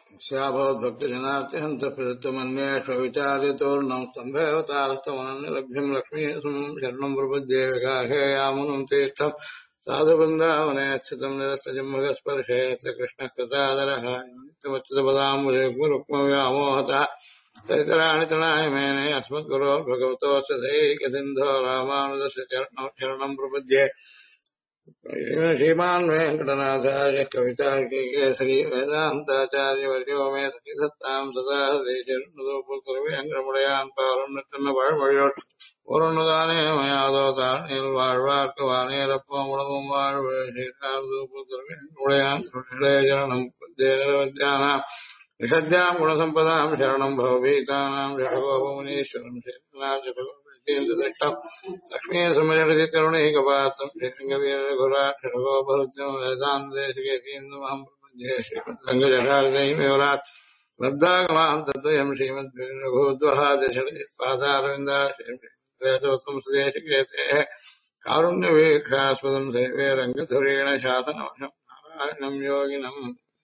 स्याभवद्भक्तजनार्तिहन्तप्रदत्तमन्येष्व विचार्यतोर्णम् स्तम्भेवतारस्तमनन्यलभ्यम् लक्ष्मीसुमम् शरणम् प्रपद्ये विकाहेयामुनम् तीर्थम् साधुवृन्दावने स्थितम् निरस्तजम्भगस्पर्शे यत्र कृष्णः कृतादरः नित्यमच्युतपदाम्बुजरुक्मव्यामोहतः तैतराणि तृणाय मेने अस्मद्गुरोर्भगवतोऽस्य दैकसिन्धो रामानुजस्य शरणम् प्रपद्ये श्रीमान् वेङ्कटनाथार्य कवितार्किकेसरी वेदान्ताचार्यवर्यो मे सत्ताम् सदा தேசியமுடையான் பாருன்னு வாழ்மொழியோர் பொருணுதானே மயாதோதானில் வாழ்வார்க்குவானேரப்பம் உணவும் வாழ்வு ஸ்ரீகாந்துடையான் இளையஜனம் நிரவத்தியானாம் நிஷத்யாம் குணசம்பதாம் சரணம் பவபீதானாம் ஜடகோபமுனீஸ்வரம் ஸ்ரீநாதம் லக்ஷ்மீ சமஜடதி கருணைகபாத்தம் ஸ்ரீரங்கவீரகுராட்சகோபருத்யம் வேதாந்தேசிகேந்தமஹம் பிரபத்யே ஸ்ரீமத்ரங்கஜடாரதைமேவராட் லப்தாகமாம் தத்வயம் ஸ்ரீமத்ரகுத்வஹாதசபாதாரவிந்தா ஸ்ரீவேதோத்தம் சுதேசிகேதே காருண்யவீக்ஷாஸ்பதம் சைவே ரங்கதுரேண சாசனவசம் நாராயணம் யோகினம்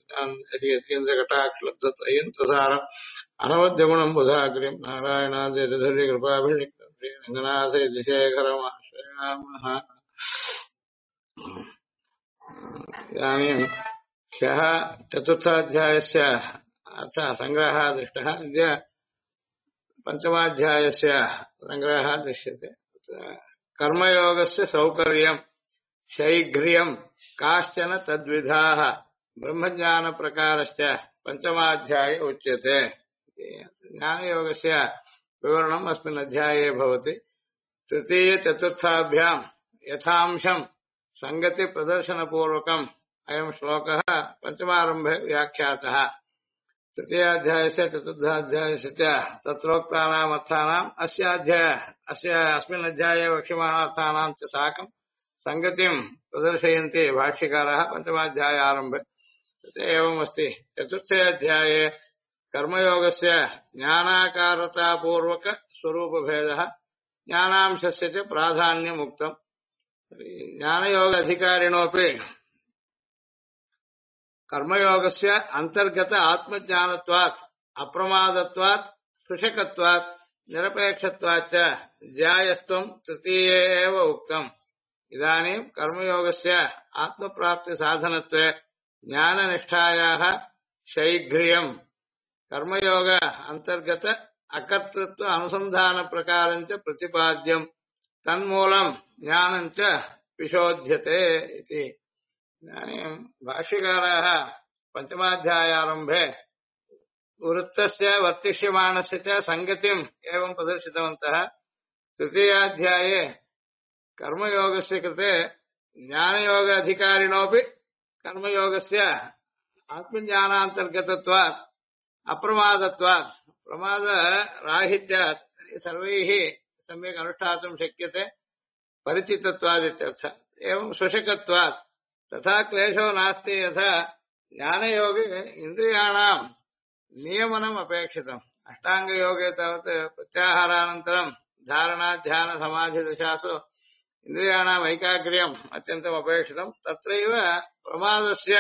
கட்டாட்சலப்தயந்தசாரம் அனவத்தியகுணம் புதாகிரிம் நாராயணாதிரி கிருபாபிஷிக்தம் श्रीरङ्गनाथशेखरमाश्रयामः इदानीं ह्यः चतुर्थाध्यायस्य सङ्ग्रहः दृष्टः अद्य पञ्चमाध्यायस्य सङ्ग्रहः दृश्यते कर्मयोगस्य सौकर्यं शैघ्र्यं काश्चन तद्विधाः ब्रह्मज्ञानप्रकारश्च पञ्चमाध्याये उच्यते ज्ञानयोगस्य विवरणम् अस्मिन् अध्याये भवति तृतीयचतुर्थाभ्याम् यथांशम् सङ्गतिप्रदर्शनपूर्वकम् अयम् श्लोकः पञ्चमारम्भे व्याख्यातः तृतीयाध्यायस्य चतुर्थाध्यायस्य च तत्रोक्तानाम् अर्थानाम् अस्मिन् अध्याये वक्ष्यमाणार्थानाम् च साकम् सङ्गतिम् प्रदर्शयन्ति भाष्यकारः पञ्चमाध्यायारम्भे एवमस्ति चतुर्थे अध्याये कर्मयोगस्य ज्ञानाकारतापूर्वक स्वरूपभेदः ज्ञानांशस्य च प्राधान्यमुक्तम् ज्ञानयोग अधिकारिणोऽपि कर्मयोगस्य अन्तर्गत आत्मज्ञानत्वात् अप्रमादत्वात् सुषकत्वात् निरपेक्षत्वात् ज्यायस्त्वम् तृतीये एव उक्तम् इदानीं कर्मयोगस्य आत्मप्राप्तिसाधनत्वे ज्ञाननिष्ठायाः शैघ्र्यम् कर्मयोग अंतर्गत अकर्तृत्व अनुसंधान प्रकारञ्च प्रतिपाद्यम् तन्मूलम् ज्ञानञ्च विशोध्यते इति इदानीं भाष्यकारः पञ्चमाध्यायारम्भे वृत्तस्य वर्तिष्यमाणस्य च सङ्गतिम् एवं प्रदर्शितवन्तः तृतीयाध्याये कर्मयोगस्य कृते ज्ञानयोग अधिकारिणोऽपि कर्मयोगस्य आत्मज्ञानान्तर्गतत्वात् अप्रमादत्वात् प्रमादराहित्यात् सर्वैः सम्यक् अनुष्ठातुं शक्यते परिचितत्वादित्यर्थ एवं सुषकत्वात् तथा क्लेशो नास्ति यथा ज्ञानयोगे इन्द्रियाणां नियमनम् अपेक्षितम् अष्टाङ्गयोगे तावत् प्रत्याहारानन्तरं धारणा ध्यान समाधिदशासु इन्द्रियाणाम् ऐकाग्र्यम् अत्यन्तम् अपेक्षितम् तत्रैव प्रमादस्य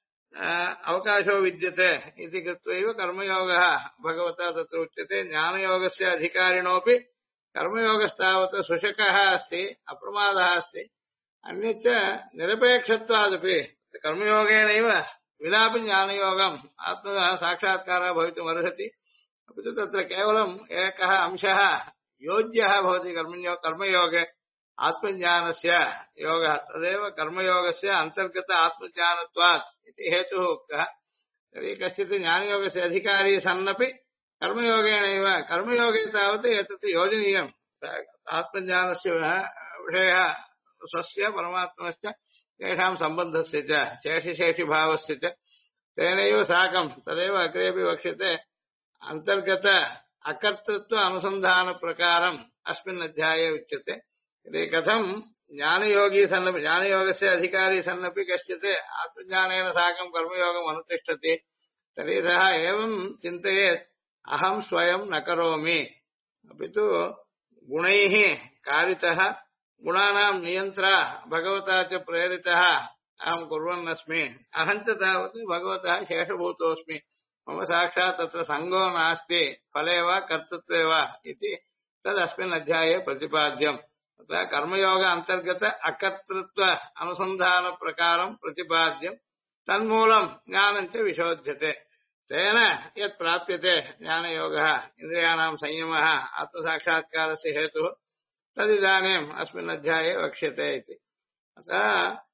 अवकाशो विद्यते इति कृत्वैव कर्मयोगः भगवता तत्र उच्यते ज्ञानयोगस्य अधिकारिणोऽपि कर्मयोगस्तावत् सुषकः अस्ति अप्रमादः अस्ति अन्यच्च निरपेक्षत्वादपि कर्मयोगेनैव विनापि ज्ञानयोगम् आत्मनः साक्षात्कारः भवितुमर्हति अपि तु तत्र केवलम् एकः अंशः योज्यः भवति कर्मयोगे आत्मज्ञानस्य योगः तदेव कर्मयोगस्य अन्तर्गत आत्मज्ञानत्वात् इति हेतुः उक्तः तर्हि कश्चित् ज्ञानयोगस्य अधिकारी सन्नपि कर्मयोगेनैव कर्मयोगे तावत् एतत् योजनीयम् आत्मज्ञानस्य विषयः स्वस्य परमात्मनश्च तेषां सम्बन्धस्य च शेषिभावस्य च तेनैव साकं तदेव अग्रेपि वक्ष्यते अन्तर्गत अकर्तृत्व अनुसन्धानप्रकारम् अस्मिन् अध्याये उच्यते यदि कथं ज्ञानयोगी सन्नपि ज्ञानयोगस्य अधिकारी सन्नपि कश्चित् आत्मज्ञानेन साकं कर्मयोगम् अनुतिष्ठति तर्हि सः एवं चिन्तयेत् अहं स्वयं न करोमि अपि तु गुणैः कारितः गुणानां नियन्त्रा भगवता च प्रेरितः अहं कुर्वन्नस्मि अहं च तावत् भगवतः शेषभूतोऽस्मि मम साक्षात् तत्र सङ्गो नास्ति फले वा कर्तृत्वे वा इति तदस्मिन् अध्याये प्रतिपाद्यम् अतः कर्मयोग अन्तर्गत अकर्तृत्व अनुसन्धानप्रकारं प्रतिपाद्यम् तन्मूलं ज्ञानं च विशोध्यते तेन यत् प्राप्यते ज्ञानयोगः इन्द्रियाणां संयमः आत्मसाक्षात्कारस्य हेतुः तदिदानीम् अस्मिन् अध्याये वक्ष्यते इति अतः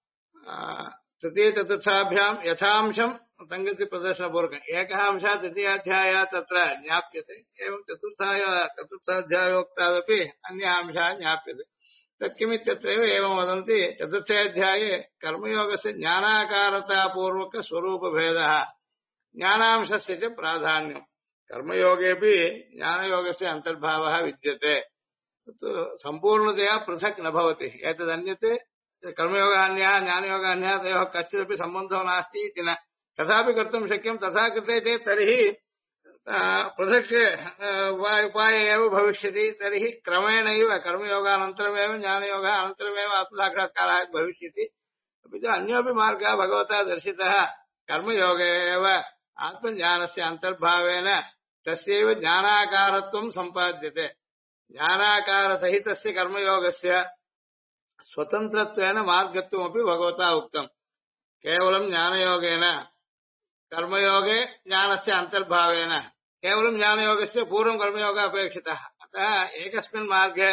तृतीय-चतुर्थाभ्यां यथांशं सङ्गतिप्रदर्शनपूर्वकम् एकः अंशः तृतीयाध्यायात् तत्र ज्ञाप्यते एवं चतुर्थाध्यायोक्तादपि अन्यः अंशः ज्ञाप्यते तत्किमित्यत्रैव एवं वदन्ति चतुर्थे अध्याये कर्मयोगस्य ज्ञानाकारतापूर्वकस्वरूपभेदः ज्ञानांशस्य च प्राधान्यम् कर्मयोगेऽपि ज्ञानयोगस्य अन्तर्भावः विद्यते तत्तु सम्पूर्णतया पृथक् न भवति एतदन्यत् कर्मयोगः अन्यः ज्ञानयोगः अन्यः तयोः कश्चिदपि सम्बन्धो नास्ति इति न तथापि कर्तुं शक्यं तथा कृते चेत् तर्हि पृथक् उपाय एव भविष्यति तर्हि क्रमेणैव कर्मयोगानन्तरमेव ज्ञानयोगः अनन्तरमेव आत्मसाक्षात्कारः भविष्यति अपि च अन्योपि मार्गः भगवता दर्शितः कर्मयोगे एव आत्मज्ञानस्य अन्तर्भावेन तस्यैव ज्ञानाकारत्वं सम्पाद्यते ज्ञानाकारसहितस्य कर्मयोगस्य स्वतन्त्रत्वेन मार्गत्वमपि भगवता उक्तम् केवलं ज्ञानयोगेन कर्मयोगे ज्ञानस्य अन्तर्भावेन केवलं ज्ञानयोगस्य पूर्वं कर्मयोगः अपेक्षितः अतः एकस्मिन् मार्गे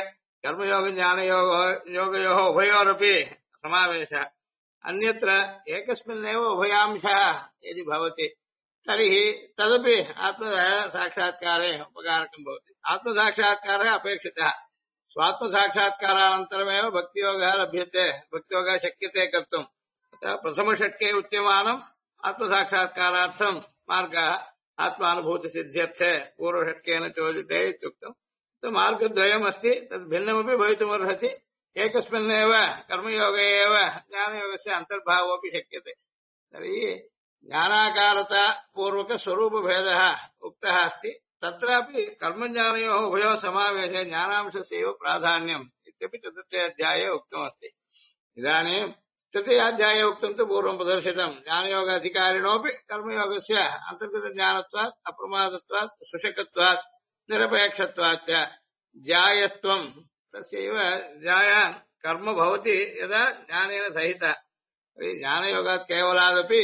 कर्मयोगयोगयोः उभयोरपि समावेशः अन्यत्र एकस्मिन्नेव उभयांशः यदि भवति तर्हि तदपि आत्मसाक्षात्कारे उपकारकं भवति आत्मसाक्षात्कारः अपेक्षितः स्वात्मसाक्षात्कारानन्तरमेव भक्तियोगः लभ्यते भक्तियोगः शक्यते कर्तुम् अतः प्रथमषट्के उच्यमानम् आत्मसाक्षात्कारार्थं मार्गः आत्मानुभूतिसिद्ध्यर्थे पूर्वषट्केन चोदिते इत्युक्तम् मार्गद्वयमस्ति तद् भिन्नमपि भवितुमर्हति एकस्मिन्नेव कर्मयोगे एव ज्ञानयोगस्य अन्तर्भावोऽपि शक्यते तर्हि ज्ञानाकारता पूर्वकस्वरूपभेदः उक्तः अस्ति तत्रापि कर्मज्ञानयोः उभयोः समावेशे ज्ञानांशस्यैव प्राधान्यम् इत्यपि चतुर्थे अध्याये उक्तमस्ति इदानीं तृतीयाध्याये उक्तं तु पूर्वं प्रदर्शितं ज्ञानयोगाधिकारिणोऽपि कर्मयोगस्य अन्तर्गतज्ञानत्वात् अप्रमादत्वात् सुषकत्वात् निरपेक्षत्वात् च ज्यायस्त्वं तस्यैव ज्यायान् कर्म भवति यदा ज्ञानेन सहितः ज्ञानयोगात् केवलादपि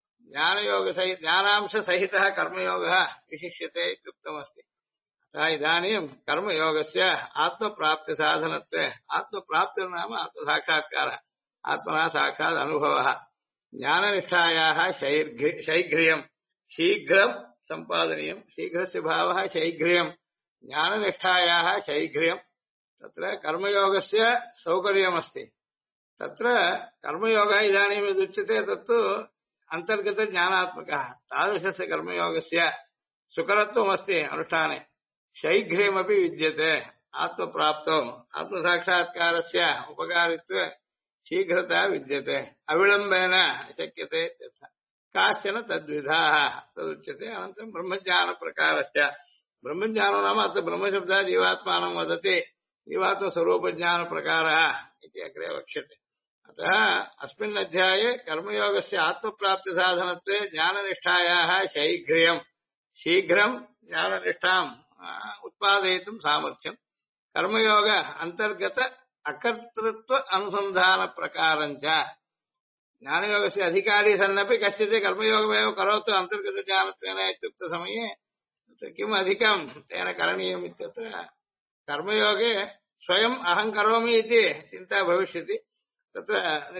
ज्ञानांशसहितः कर्मयोगः विशिष्यते इत्युक्तमस्ति अतः इदानीं कर्मयोगस्य आत्मप्राप्तिसाधनत्वे आत्मप्राप्तिर्नाम आत्मसाक्षात्कारः आत्मनः साक्षात् अनुभवः ज्ञाननिष्ठायाः शैघ्र्यं शीघ्रं सम्पादनीयं शीघ्रस्य भावः शैघ्र्यं ज्ञाननिष्ठायाः शैघ्र्यं तत्र कर्मयोगस्य सौकर्यमस्ति तत्र कर्मयोगः इदानीं यदुच्यते तत्तु अन्तर्गतज्ञानात्मकः तादृशस्य कर्मयोगस्य सुकरत्वमस्ति अनुष्ठाने शैघ्र्यमपि विद्यते आत्मप्राप्तौ आत्मसाक्षात्कारस्य उपकारित्वे शीघ्रता विद्यते अविलम्बेन शक्यते काश्चन तद्विधाः तदुच्यते अनन्तरं ब्रह्मज्ञानप्रकारस्य ब्रह्मज्ञानो नाम अत्र ब्रह्मशब्दः जीवात्मानं वदति जीवात्मस्वरूपज्ञानप्रकारः इति अग्रे वक्ष्यते अतः अस्मिन् अध्याये कर्मयोगस्य आत्मप्राप्तिसाधनत्वे ज्ञाननिष्ठायाः शैघ्र्यं शीघ्रं ज्ञाननिष्ठाम् उत्पादयितुं सामर्थ्यं कर्मयोग अन्तर्गत अकर्तृत्व अनुसन्धानप्रकारञ्च ज्ञानयोगस्य अधिकारी सन्नपि कश्चित् कर्मयोगमेव करोतु अन्तर्गतज्ञानत्वेन इत्युक्तसमये किम् अधिकं तेन करणीयम् इत्यत्र कर्मयोगे स्वयम् अहं करोमि इति चिन्ता भविष्यति तत्र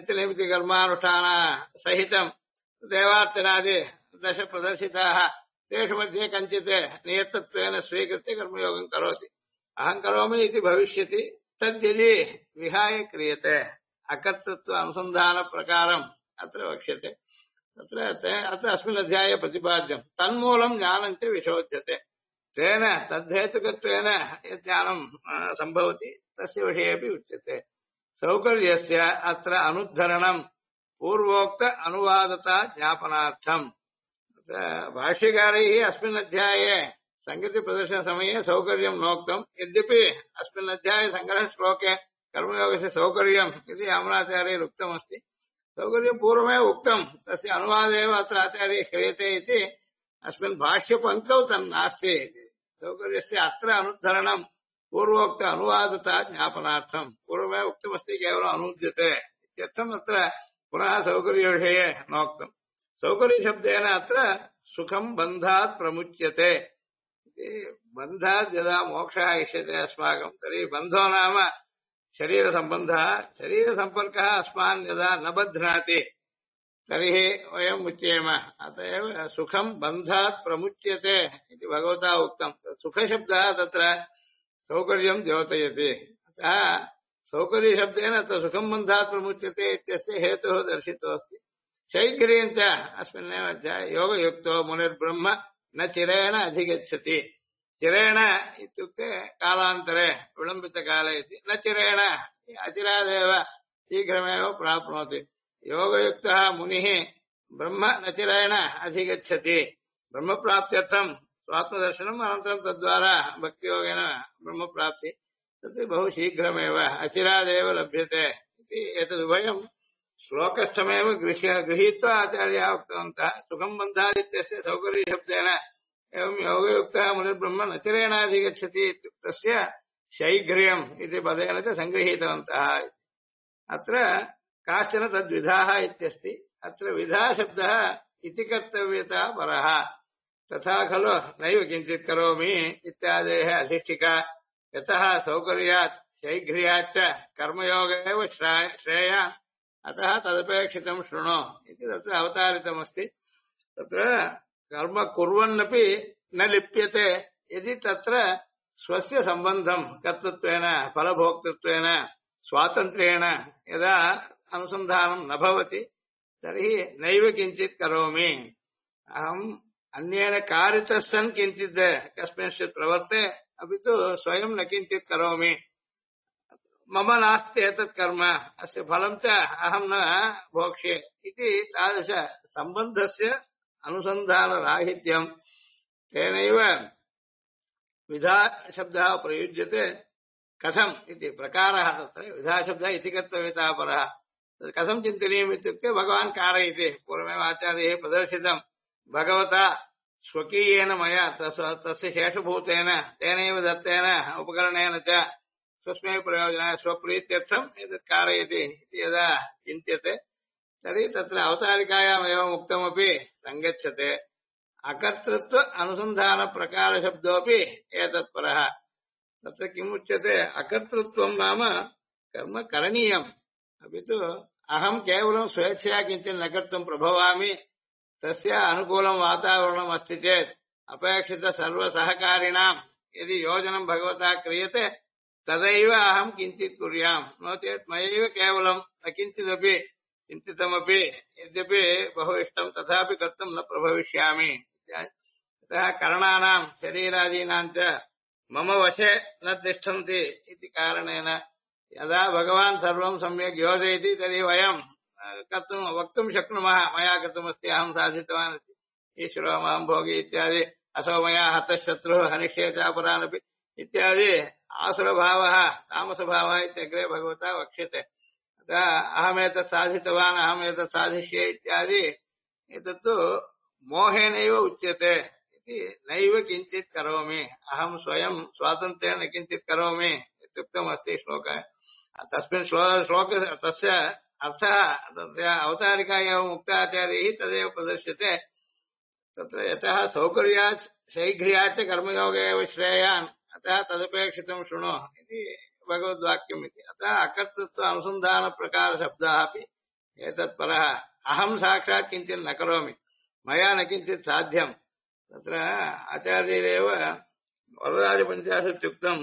नित्यनैमित्तिकर्मानुष्ठानसहितं देवार्चनादि दश प्रदर्शिताः तेषु मध्ये कञ्चित् नियतत्वेन स्वीकृत्य कर्मयोगं करोति अहं करोमि इति भविष्यति तद्यदि विहाय क्रियते अकर्तृत्व अनुसन्धानप्रकारम् अत्र वक्ष्यते अत्र अस्मिन् अध्याये प्रतिपाद्यं तन्मूलं ज्ञानं च विशोध्यते तेन तद्धेतुकत्वेन यत् ज्ञानं सम्भवति तस्य विषयेपि उच्यते सौकर्यस्य अत्र अनुद्धरणं पूर्वोक्त अनुवादता ज्ञापनार्थम् भाष्यकारैः अस्मिन् अध्याये सङ्गतिप्रदर्शनसमये सौकर्यं नोक्तम् यद्यपि अस्मिन् अध्याये सङ्ग्रहश्लोके कर्मयोगस्य सौकर्यम् इति आम्नाचार्यैरुक्तमस्ति सौकर्यं पूर्वमेव उक्तं तस्य अनुवादः एव अत्र आचार्यैः क्रियते इति अस्मिन् भाष्यपङ्क्तौ तन्नास्ति सौकर्यस्य अत्र अनुद्धरणम् पूर्वोक्त अनुवादता ज्ञापनार्थम् पूर्वमेव उक्तमस्ति केवलम् अनुद्यते इत्यर्थम् अत्र पुनः सौकर्यविषये नोक्तम् सौकर्यशब्देन अत्र सुखम् बन्धात् प्रमुच्यते बन्धात् यदा मोक्षः इष्यते अस्माकम् तर्हि बन्धो नाम शरीरसम्बन्धः शरीरसम्पर्कः अस्मान् यदा न बध्नाति तर्हि वयम् उच्येम अत एव सुखम् बन्धात् प्रमुच्यते इति भगवता उक्तम् सुखशब्दः तत्र सौकर्यम् द्योतयति अतः सौकर्यशब्देन तत्र सुखम् बन्धात् प्रमुच्यते इत्यस्य हेतुः दर्शितोऽस्ति शैघ्र्यम् च अस्मिन्नेव अध्याये योगयुक्तो मुनिर्ब्रह्म न चिरेण अधिगच्छति चिरेण इत्युक्ते कालान्तरे विलम्बितकाले इति न चिरेण अचिरादेव शीघ्रमेव प्राप्नोति योगयुक्तः मुनिः ब्रह्म न चिरेण अधिगच्छति ब्रह्मप्राप्त्यर्थम् स्वात्मदर्शनम् अनन्तरं तद्वारा भक्तियोगेन ब्रह्मप्राप्ति तत् बहु शीघ्रमेव अचिरादेव लभ्यते इति एतदुभयम् श्लोकस्थमेव गृहीत्वा आचार्याः उक्तवन्तः सुखम् बन्धादित्यस्य सौकर्यशब्देन एवं योगयुक्तः मुनिर्ब्रह्म न चिरेणाधिगच्छति इत्युक्तस्य शैघ्र्यम् इति पदेन च सङ्गृहीतवन्तः अत्र काश्चन तद्विधाः इत्यस्ति अत्र विधाशब्दः इति कर्तव्यता परः तथा खलु नैव किञ्चित् करोमि इत्यादेः अधिष्ठिका यतः सौकर्यात् शैघ्र्याच्च कर्मयोग एव श्रेया अतः तदपेक्षितं शृणु इति तत्र अवतारितमस्ति तत्र कर्म कुर्वन्नपि न लिप्यते यदि तत्र स्वस्य सम्बन्धं कर्तृत्वेन फलभोक्तृत्वेन स्वातन्त्र्येण यदा अनुसन्धानं न भवति तर्हि नैव किञ्चित् करोमि अहम् अन्येन कारितः सन् किञ्चित् कस्मिंश्चित् प्रवर्ते अपि तु स्वयं न किञ्चित् करोमि मम नास्ति एतत् कर्म अस्य फलं च अहं न भोक्ष्ये इति तादृशसम्बन्धस्य अनुसन्धानराहित्यं तेनैव विधाशब्दः प्रयुज्यते कथम् इति प्रकारः तत्र विधाशब्दः इति कर्तव्यता परः कथं चिन्तनीयम् इत्युक्ते भगवान् कारयति पूर्वमेव आचार्यैः प्रदर्शितं भगवता स्वकीयेन मया तस्य शेषभूतेन तेनैव दत्तेन उपकरणेन च स्वस्मै प्रयोजनाय स्वप्रीत्यर्थम् एतत् कारयति इति यदा चिन्त्यते तर्हि तत्र अवतारिकायाम् एवम् उक्तमपि सङ्गच्छते अकर्तृत्व अनुसन्धानप्रकारशब्दोऽपि एतत्परः तत्र किमुच्यते अकर्तृत्वं नाम कर्म करणीयम् अपि तु अहं केवलं स्वेच्छया किञ्चित् न कर्तुं प्रभवामि तस्य अनुकूलं वातावरणम् अस्ति चेत् अपेक्षित सर्वसहकारिणां यदि योजनं भगवता क्रियते तदैव अहं किञ्चित् कुर्याम् नो चेत् मयैव केवलं न किञ्चिदपि चिन्तितमपि यद्यपि बहु इष्टं तथापि कर्तुं न प्रभविष्यामि अतः करणानां शरीरादीनां च मम वशे न तिष्ठन्ति इति कारणेन यदा भगवान् सर्वं सम्यक् योजयति तर्हि वयं कर्तुं वक्तुं शक्नुमः मया कृतमस्ति अहं साधितवान् ईश्वरोऽहं भोगी इत्यादि असौ मया हतः शत्रुः हनिष्ये चापरानपि इत्यादि आसुरभावः तामसभावः इत्यग्रे भगवता वक्ष्यते अतः अहमेतत् साधितवान् अहमेतत् साधिष्ये इत्यादि एतत्तु मोहेनैव उच्यते इति नैव किञ्चित् करोमि अहं स्वयं स्वातन्त्र्येण किञ्चित् करोमि इत्युक्तमस्ति श्लोकः तस्मिन् श्लोक तस्य अर्थः तस्य अवतारिका एवम् उक्ताचार्यैः तदेव प्रदर्श्यते तत्र यतः सौकर्यात् शैघ्र्याच्च कर्मयोगे एव श्रेयान् अतः तदपेक्षितं शृणु इति भगवद्वाक्यम् इति अतः अकर्तृत्व अनुसन्धानप्रकारशब्दाः अपि एतत्परः अहं साक्षात् किञ्चित् न करोमि मया न किञ्चित् साध्यम् तत्र आचार्यैरेव वरदादिपञ्चाशत्युक्तं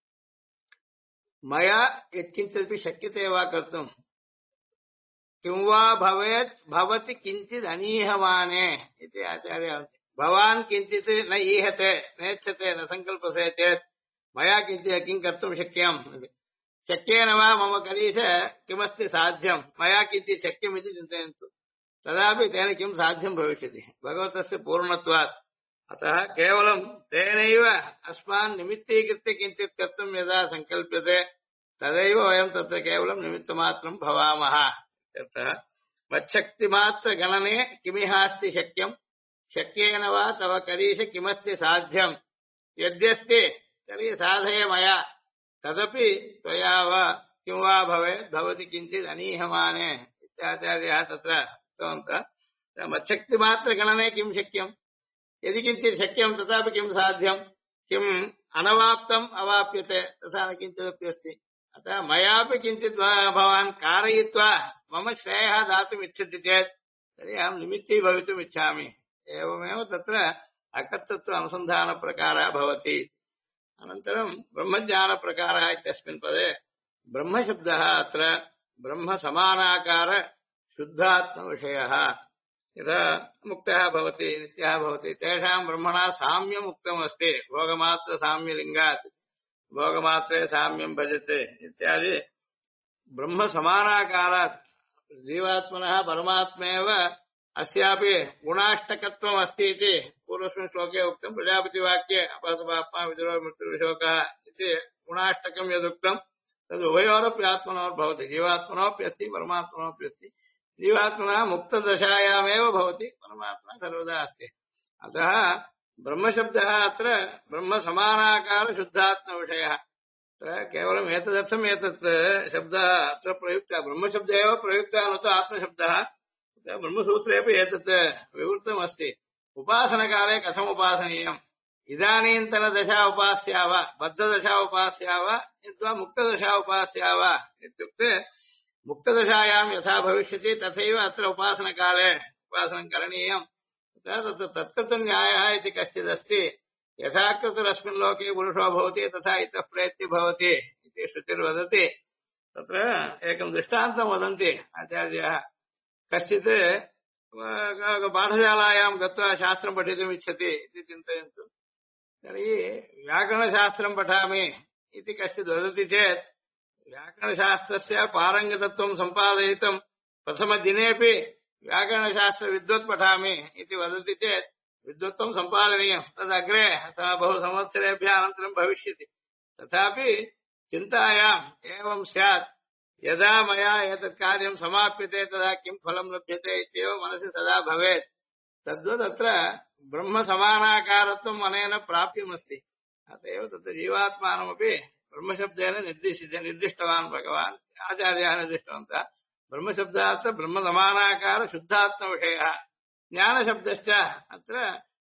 मया यत्किञ्चिदपि शक्यते वा कर्तुं किं वा भवेत् भवति किञ्चित् अनीहमाने इति आचार्यः भवान् किञ्चित् न ईहते नेच्छते न सङ्कल्पसे चेत् मया किञ्चित् किं कर्तुं शक्यम् शक्येन वा मम कलीश किमस्ति साध्यं मया किञ्चित् शक्यमिति चिन्तयन्तु तदापि तेन किं साध्यं भविष्यति भगवतस्य पूर्णत्वात् अतः केवलं तेनैव अस्मान् निमित्तीकृत्य किञ्चित् कर्तुं यदा सङ्कल्प्यते तदैव वयं तत्र केवलं निमित्तमात्रं भवामः मच्छक्तिमात्रगणने किमिहास्ति शक्यं शक्येन वा तव करीश किमस्ति साध्यम् यद्यस्ति तर्हि साधय मया तदपि त्वया वा किं वा भवेत् भवति किञ्चित् अनीहमाने इत्याचार्यः तत्र उक्तवन्तः मच्छक्तिमात्रगणने किं शक्यम् यदि किञ्चित् शक्यं तथापि किं साध्यम् किम् अनवाप्तम् अवाप्यते तथा न किञ्चिदपि अस्ति अतः मयापि किञ्चित् भवान् कारयित्वा मम श्रेयः दातुम् इच्छति चेत् तर्हि अहं निमित्ती भवितुम् इच्छामि एवमेव तत्र अकर्तृत्व अनुसन्धानप्रकारः भवति अनन्तरं ब्रह्मज्ञानप्रकारः इत्यस्मिन् पदे ब्रह्मशब्दः अत्र ब्रह्मसमानाकार शुद्धात्मविषयः यदा मुक्तः भवति नित्यः भवति तेषां ब्रह्मणा साम्यम् उक्तमस्ति भोगमात्रसाम्यलिङ्गात् भोगमात्रे साम्यं भजते इत्यादि ब्रह्मसमानाकारात् जीवात्मनः परमात्मेव अस्यापि गुणाष्टकत्वम् अस्ति इति पूर्वस्मिन् श्लोके उक्तं प्रजापतिवाक्ये अपहतपाप्मा विदुरो मृत्युर्विशोकः इति गुणाष्टकं यदुक्तं तद् उभयोरपि आत्मनोर्भवति जीवात्मनोऽपि अस्ति परमात्मनोऽपि अस्ति जीवात्मनः मुक्तदशायामेव भवति परमात्मा सर्वदा अस्ति अतः ब्रह्मशब्दः अत्र ब्रह्मसमानाकार शुद्धात्मविषयः केवलम् एतदर्थम् एतत् शब्दः अत्र प्रयुक्तः ब्रह्मशब्दः एव प्रयुक्तः न तु आत्मशब्दः ब्रह्मसूत्रेपि एतत् विवृतमस्ति उपासनकाले कथम् उपासनीयम् इदानीन्तनदशा उपास्या वा बद्धदशा उपास्या वा अथवा मुक्तदशा उपास्या वा इत्युक्ते मुक्तदशायां यथा भविष्यति तथैव अत्र उपासनकाले उपासनं करणीयम् तत्र तत्कृतन्यायः इति कश्चिदस्ति यथा कृतरस्मिन् लोके पुरुषो भवति तथा इतः प्रेत्य भवति इति श्रुतिर्वदति तत्र एकं दृष्टान्तं वदन्ति आचार्याः कश्चित् पाठशालायां गत्वा शास्त्रं पठितुम् इच्छति इति चिन्तयन्तु तर्हि व्याकरणशास्त्रं पठामि इति कश्चित् वदति चेत् व्याकरणशास्त्रस्य पारङ्गतत्वं सम्पादयितुं प्रथमदिनेपि व्याकरणशास्त्रविद्वत् पठामि इति वदति चेत् विद्वत्त्वं सम्पादनीयं तदग्रे बहु संवत्सरेभ्यः अनन्तरं भविष्यति तथापि चिन्तायाम् एवं स्यात् यदा मया एतत् कार्यं समाप्यते तदा किं फलं लभ्यते इत्येव मनसि सदा भवेत् तद्वत् अत्र ब्रह्मसमानाकारत्वम् अनेन प्राप्यमस्ति अत एव तत्र जीवात्मानमपि ब्रह्मशब्देन निर्दिष्टवान् भगवान् आचार्याः निर्दिष्टवन्तः ब्रह्मशब्दात् ब्रह्मसमानाकार शुद्धात्मविषयः ज्ञानशब्दश्च अत्र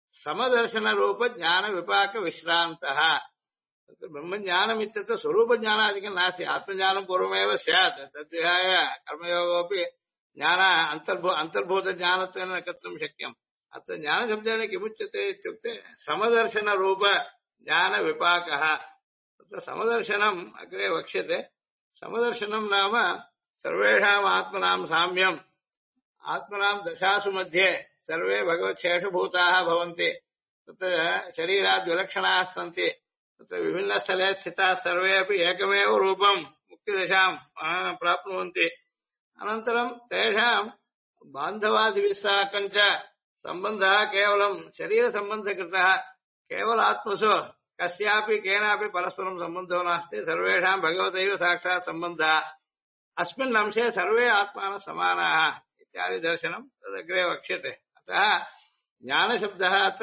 समदर्शनरूपज्ञानविपाकविश्रान्तः तत्र ब्रह्मज्ञानम् इत्यत्र स्वरूपज्ञानादिकं नास्ति आत्मज्ञानं पूर्वमेव स्यात् तद्विहाय कर्मयोगोऽपि ज्ञान अन्तर्भूतज्ञानत्वेन न कर्तुं शक्यम् अत्र ज्ञानशब्देन किमुच्यते इत्युक्ते समदर्शनरूपज्ञानविपाकः तत्र समदर्शनम् अग्रे वक्ष्यते समदर्शनं नाम सर्वेषाम् आत्मनां साम्यम् आत्मनां दशासु मध्ये सर्वे भगवच्छेषभूताः भवन्ति तत्र शरीराद्विलक्षणाः सन्ति तत्र विभिन्नस्थले स्थिताः सर्वे अपि एकमेव रूपं मुक्तिदशां प्राप्नुवन्ति अनन्तरं तेषां बान्धवादिभिः साकं च सम्बन्धः केवलं शरीरसम्बन्धकृतः केवलात्मसु कस्यापि केनापि परस्परं सम्बन्धो नास्ति सर्वेषां भगवतैव साक्षात् सम्बन्धः अस्मिन् अंशे सर्वे आत्मानः समानाः इत्यादि दर्शनं तदग्रे वक्ष्यते अतः ज्ञानशब्दः अत्र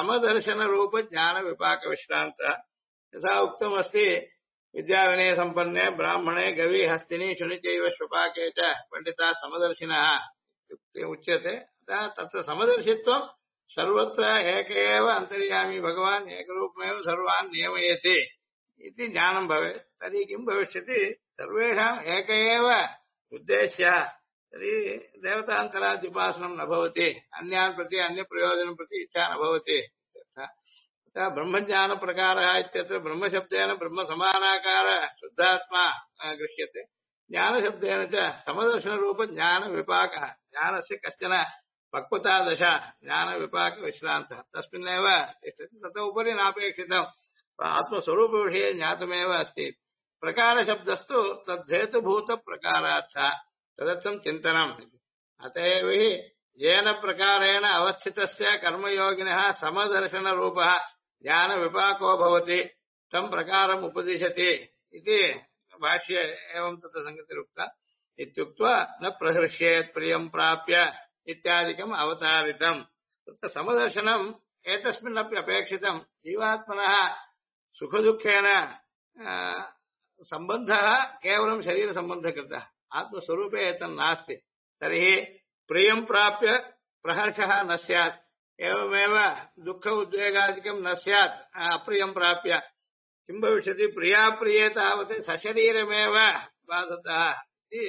समदर्शनरूपज्ञानविपाकविश्रान्तः यथा उक्तमस्ति विद्यारण्ये सम्पन्ने ब्राह्मणे गवी हस्तिनी शुनिचैव श्वपाके च पण्डिताः समदर्शिनः उच्यते अतः तत्र समदर्शित्वं सर्वत्र एक एव अन्तर्यामी भगवान् एकरूपमेव सर्वान् नियमयति इति ज्ञानं भवेत् तर्हि किं भविष्यति सर्वेषाम् एक एव उद्देश्यः तर्हि देवतान्तराद्युपासनं न भवति अन्यान् प्रति अन्यप्रयोजनं प्रति इच्छा न भवति अतः ब्रह्मज्ञानप्रकारः इत्यत्र ब्रह्मशब्देन ब्रह्मसमानाकार शुद्धात्मा गृह्यते ज्ञानशब्देन च समदर्शनरूपज्ञानविपाकः ज्ञानस्य कश्चन पक्वतादशा ज्ञानविपाकविश्रान्तः तस्मिन्नेव तिष्ठति ततः उपरि नापेक्षितम् आत्मस्वरूपविषये ज्ञातुमेव अस्ति प्रकारशब्दस्तु तद्धेतुभूतप्रकारार्थः तदर्थं चिन्तनम् अत एव हि येन प्रकारेण अवस्थितस्य कर्मयोगिनः समदर्शनरूपः ज्ञानविपाको भवति तं प्रकारम् उपदिशति इति भाष्ये एवं तत्र संगतिरुक्ता इत्युक्त्वा न प्रहृष्येत् प्रियं प्राप्य इत्यादिकम् अवतारितम् तत्र समदर्शनम् एतस्मिन्नपि अपेक्षितम् जीवात्मनः सुखदुःखेन सम्बन्धः केवलं शरीरसम्बन्धकृतः आत्मस्वरूपे एतन्नास्ति तर्हि प्रियं प्राप्य प्रहर्षः न स्यात् एवमेव दुःख उद्वेगादिकं न स्यात् अप्रियं प्राप्य किं भविष्यति प्रियाप्रिये तावत् सशरीरमेव बाधतः इति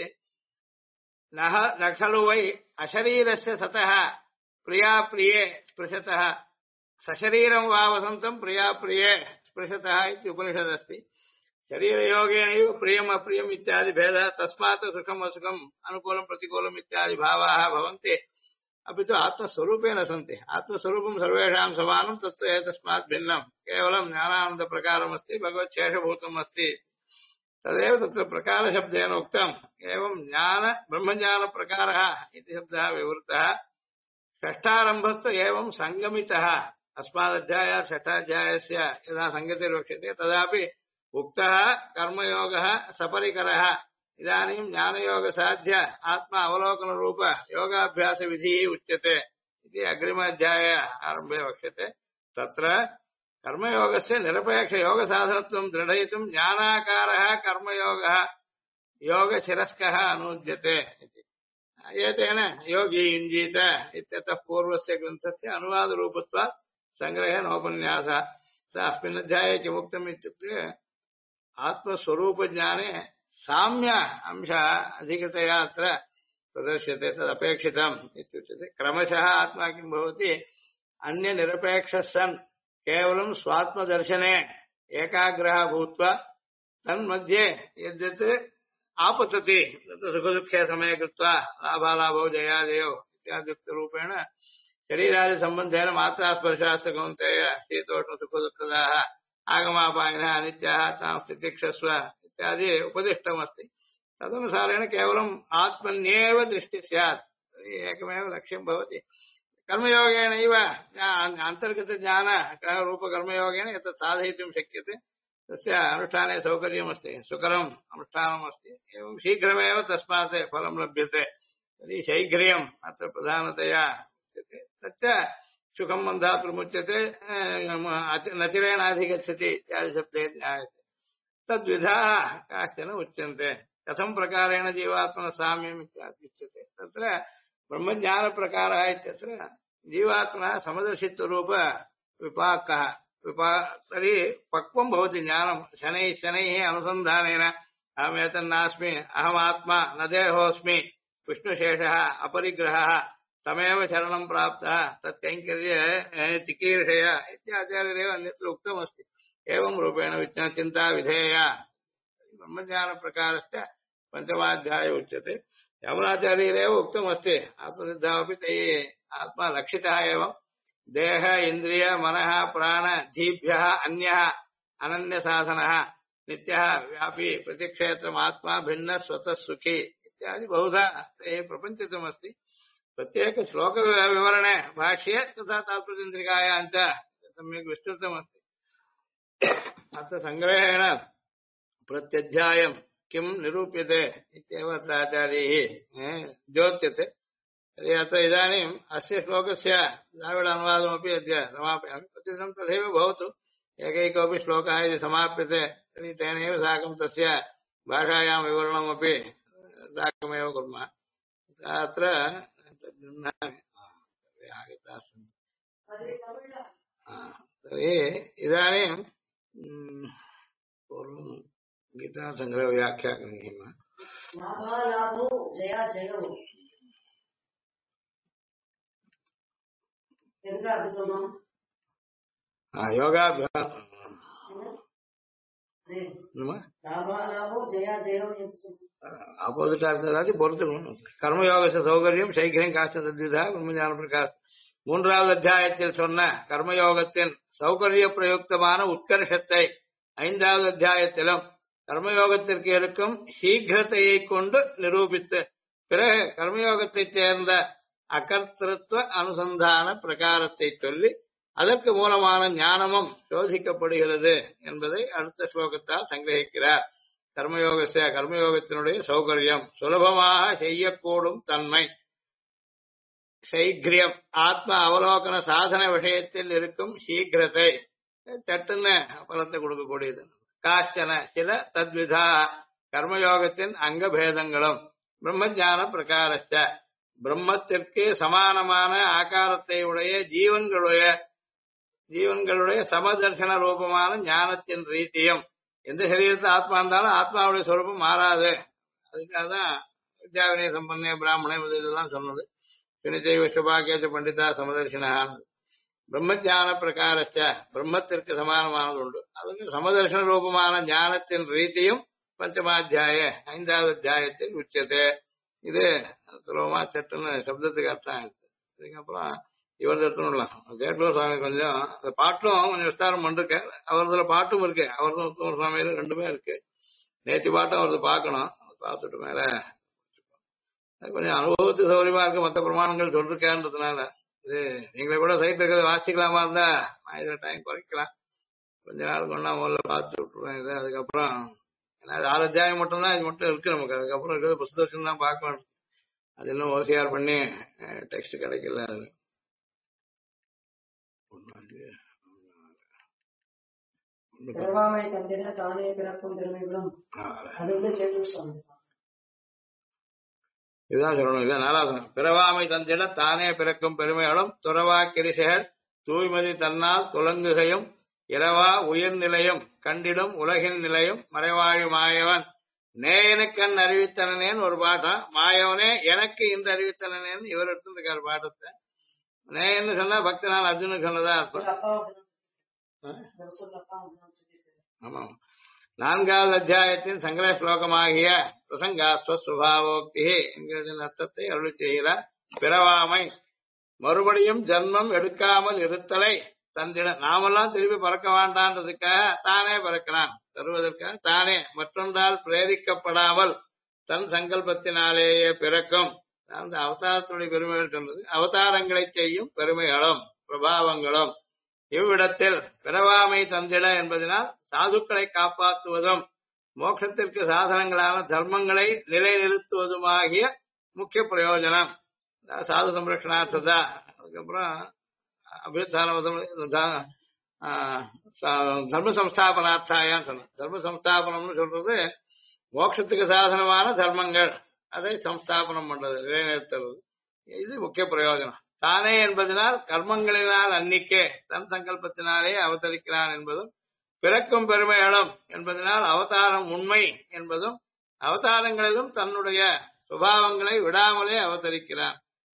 न खलु वै अशरीरस्य सतः प्रियाप्रिये स्पृशतः सशरीरं वा वसन्तं प्रियाप्रिये स्पृशतः इति उपनिषदस्ति शरीरयोगेनैव प्रियम् अप्रियम् इत्यादि भेदः तस्मात् सुखम् असुखम् अनुकूलं प्रतिकूलम् इत्यादि भावाः भवन्ति अपि तु आत्मस्वरूपेण सन्ति आत्मस्वरूपं सर्वेषां समानं तत्तु एतस्मात् भिन्नं केवलं ज्ञानानन्दप्रकारमस्ति भगवच्छेषभूतम् अस्ति तदेव तत्र प्रकारशब्देन उक्तम् एवं ब्रह्मज्ञानप्रकारः इति शब्दः विवृतः षष्ठारम्भस्तु एवं सङ्गमितः अस्मादध्यायात् षष्ठाध्यायस्य यदा सङ्गतिर्वक्ष्यते तदापि उक्तः कर्मयोगः सपरिकरः इदानीं ज्ञानयोगसाध्य आत्मा अवलोकनरूप योगाभ्यासविधिः उच्यते इति अग्रिमाध्याये आरम्भे वक्ष्यते तत्र कर्मयोगस्य निरपेक्षयोगसाधनत्वं दृढयितुं ज्ञानाकारः कर्मयोगः योगशिरस्कः अनूद्यते इति एतेन योगी युञ्जीत इत्यतः पूर्वस्य ग्रन्थस्य अनुवादरूपत्वात् सङ्ग्रहेणोपन्यासः अस्मिन् अध्याये किमुक्तम् इत्युक्ते आत्मस्वरूपज्ञाने साम्य अंश अधिकतया अत्र प्रदर्श्यते तदपेक्षितम् इत्युच्यते क्रमशः आत्मा किं भवति अन्यनिरपेक्षः सन् केवलं स्वात्मदर्शने एकाग्रः भूत्वा तन्मध्ये यद्यत् आपतति तत् सुखदुःखे समये कृत्वा लाभालाभौ जयादयो इत्यादिरूपेण शरीरादिसम्बन्धेन मात्रास्पर्शाश्च कौन्तेय शीतोष्णसुखदुःखदाः आगमापायिनः अनित्याः तां तितिक्षस्व इत्यादि उपदिष्टमस्ति तदनुसारेण केवलम् आत्मन्येव दृष्टिः स्यात् एकमेव लक्ष्यं भवति कर्मयोगेनैव अन्तर्गतज्ञान रूपकर्मयोगेन एतत् साधयितुं शक्यते तस्य अनुष्ठाने सौकर्यमस्ति सुकरम् अनुष्ठानमस्ति एवं शीघ्रमेव तस्मात् फलं लभ्यते तर्हि शैघ्र्यम् अत्र प्रधानतया उच्यते तच्च सुखं बन्धात् प्रमुच्यते नचिरेणाधिगच्छति इत्यादि शब्दे ज्ञायते तद्विधाः काश्चन उच्यन्ते कथं प्रकारेण जीवात्मनः साम्यम् इत्यादि उच्यते तत्र ब्रह्मज्ञानप्रकारः इत्यत्र जीवात्मनः समदर्शित्वरूप विपाकः तर्हि पक्वं भवति ज्ञानं शनैः शनैः अनुसन्धानेन अहमेतन्नास्मि अहमात्मा न देहोऽस्मि विष्णुशेषः अपरिग्रहः तमेव शरणं प्राप्तः तत्कैङ्कर्य चिकीर्षय इत्याचार्यरेव अन्यत्र उक्तमस्ति एवं रूपेण चिन्ता विधेया ब्रह्मज्ञानप्रकारस्य पञ्चमाध्याये उच्यते यमुनाचार्यरेव उक्तमस्ति आत्मसिद्धावपि तैः आत्मा लक्षितः एवं देह इन्द्रिय मनः प्राण धीभ्यः अन्यः अनन्यसाधनः नित्यः व्यापी प्रतिक्षेत्रमात्मा भिन्नः स्वतः सुखी इत्यादि बहुधा तैः प्रपञ्चितमस्ति प्रत्येक श्लोकविवरणे भाष्ये तथा तात्पर्यचन्द्रिकायां च सम्यक् विस्तृतमस्ति अत्र सङ्ग्रहेण प्रत्यध्यायं किं निरूप्यते इत्येव अत्र आचार्यैः द्योत्यते अत्र इदानीम् अस्य श्लोकस्य द्राविड अनुवादमपि अद्य समापयामि प्रतिदिनं तथैव भवतु एकैकोऽपि श्लोकः यदि समाप्यते तर्हि तेनैव साकं तस्य भाषायां विवरणमपि साकमेव कुर्मः अत्र आगताः सन्ति तर्हि इदानीं पूर्वं गीतासङ्ग्रहव्याख्या करणीयः ஆப்போசிட் அர்த்ததாச்சு பொறுத்துக்கணும் கர்மயோக சௌகரியம் சைக்கியம் காசு தத்விதா பிரம்மஞான பிரகாஷ் மூன்றாவது அத்தியாயத்தில் சொன்ன கர்மயோகத்தின் சௌகரிய பிரயுக்தமான உத்கர்ஷத்தை ஐந்தாவது அத்தியாயத்திலும் கர்மயோகத்திற்கு இருக்கும் சீக்கிரத்தையை கொண்டு நிரூபித்து பிறகு கர்மயோகத்தைச் சேர்ந்த அகர்த்திருத்வ அனுசந்தான பிரகாரத்தை சொல்லி அதற்கு மூலமான ஞானமும் சோதிக்கப்படுகிறது என்பதை அடுத்த ஸ்லோகத்தால் சங்கிரகிக்கிறார் கர்மயோகத்தினுடைய சௌகரியம் சுலபமாக செய்யக்கூடும் தன்மை சைக்கிரியம் ஆத்ம அவலோகன சாதன விஷயத்தில் இருக்கும் சீக்கிரத்தை சட்டுன்னு பலத்தை கொடுக்கக்கூடியது. காஷ்டன சில தத்விதா கர்மயோகத்தின் அங்க பேதங்களும் பிரம்மஞான பிரகாரஸ்ட பிரம்மத்திற்கு சமானமான ஆகாரத்தை உடைய ஜீவன்களுடைய சமதர்சன ரூபமான ஞானத்தின் ரீதியும் எந்த சரீரத்தை ஆத்மா இருந்தாலும் ஆத்மாவுடைய சொரூபம் மாறாது. அதுக்காக தான் வித்யாவினய சம்பன்னே பிராமணே இதெல்லாம் சொன்னது. சுனிதை விஸ்வபாகேச பண்டிதா சமதர்ஷனான் பிரம்மஜான பிரகாரஸ்ட பிரம்மத்திற்கு சமானமானது உண்டு. அதுக்கு சமதர்சன ரூபமான ஞானத்தின் ரீதியும் பஞ்சமாத்தியாய 5வது அத்தியாயத்தில் உச்சத்தை. இது சுலபமா சட்டுன்னு சப்தத்துக்கு அர்த்தம். இதுக்கப்புறம் இவர் தட்டுலாம் ஜெயக்குமார் சுவாமி கொஞ்சம் அந்த பாட்டும் கொஞ்சம் விஸ்தாரம் பண்ணிருக்கேன். அவரதுல பாட்டும் இருக்கு, அவரது உத்தமர் சுவாமியில ரெண்டுமே இருக்கு. நேற்று பாட்டும் அவரது பார்க்கணும், பார்த்துட்டு மேல கொஞ்சம் அனுபவத்துக்கு சௌகரியமா இருக்கு. மற்ற பிரமாணங்கள் சொல்லிருக்கேன்றதுனால இது நீங்களே கூட சைட் இருக்கிறத வாசிக்கலாமா இருந்தா நான் இதுல டைம் குறைக்கலாம். கொஞ்ச நாள் கொண்டா முதல்ல பார்த்து விட்டுருவேன் இது. அதுக்கப்புறம் ஏன்னா 6 அத்தியாயம் மட்டும்தான் இது மட்டும் இருக்கு நமக்கு. அதுக்கப்புறம் இருக்கிறது புஸ்தகம் தான் பார்க்கணும். அது இன்னும் ஓசிஆர் பண்ணி டெக்ஸ்ட் கிடைக்கல. அது இதுதான் சொல்லணும். இதுதான் 4வது. பிறவாமை தந்திட தானே பிறக்கும் பெருமைகளும் துறவா கிரிசைகள் தூய்மதி தன்னால் துலங்குகையும் இரவா உயிர்நிலையும் கண்டிடும் உலகின் நிலையும் மறைவாழி மாயவன் நேயனுக்கண் அறிவித்தனேன்னு ஒரு பாட்டம். மாயவனே எனக்கு இந்த அறிவித்தனேன்னு இவர் எடுத்துருக்காரு பாட்டத்தை. நேயன்னு சொன்னா பக்தனால் அர்ஜுனுக்கு சொன்னதா அர்த்தம். ஆமா. 4வது அத்தியாயத்தின் சங்கர ஸ்லோகமாகிய பிரசங்காஸ்வ சுபாவோக்தி என்கிறதின் அர்த்தத்தை அருளி செய்கிறார். பிறவாமை மறுபடியும் ஜன்மம் எடுக்காமல் இருத்தலை தந்திட நாமெல்லாம் திருப்பி பறக்க வேண்டான்றதுக்காக தானே பறக்கிறான். தருவதற்காக தானே மற்றொன்றால் பிரேரிக்கப்படாமல் தன் சங்கல்பத்தினாலேயே பிறக்கும். அந்த அவதாரத்துடைய பெருமைகள் சொன்னது. அவதாரங்களை செய்யும் பெருமைகளும் பிரபாவங்களும் இவ்விடத்தில் பிறவாமை தந்திட என்பதனால் சாதுக்களை காப்பாற்றுவதும் மோட்சத்திற்கு சாதனங்களான தர்மங்களை நிலைநிறுத்துவதுமாகிய முக்கிய பிரயோஜனம். சாது சம்ரட்சணார்த்ததா. அதுக்கப்புறம் தர்ம சம்ஸ்தாபனார்த்தாயான்னு சொன்ன. தர்ம சம்ஸ்தாபனம்னு சொல்றது மோட்சத்துக்கு சாதனமான தர்மங்கள் அதை சம்ஸ்தாபனம் பண்றது, நிலைநிறுத்துறது. இது முக்கிய பிரயோஜனம். தானே என்பதனால் கர்மங்களினால் அன்னிக்கே தன் சங்கல்பத்தினாலே அவதரிக்கிறான் என்பதும் பிறக்கும் பெருமைகளும் என்பதனால் அவதாரம் உண்மை என்பதும் அவதாரங்களிலும் தன்னுடைய சுபாவங்களை விடாமலே அவதரிக்கிறான்.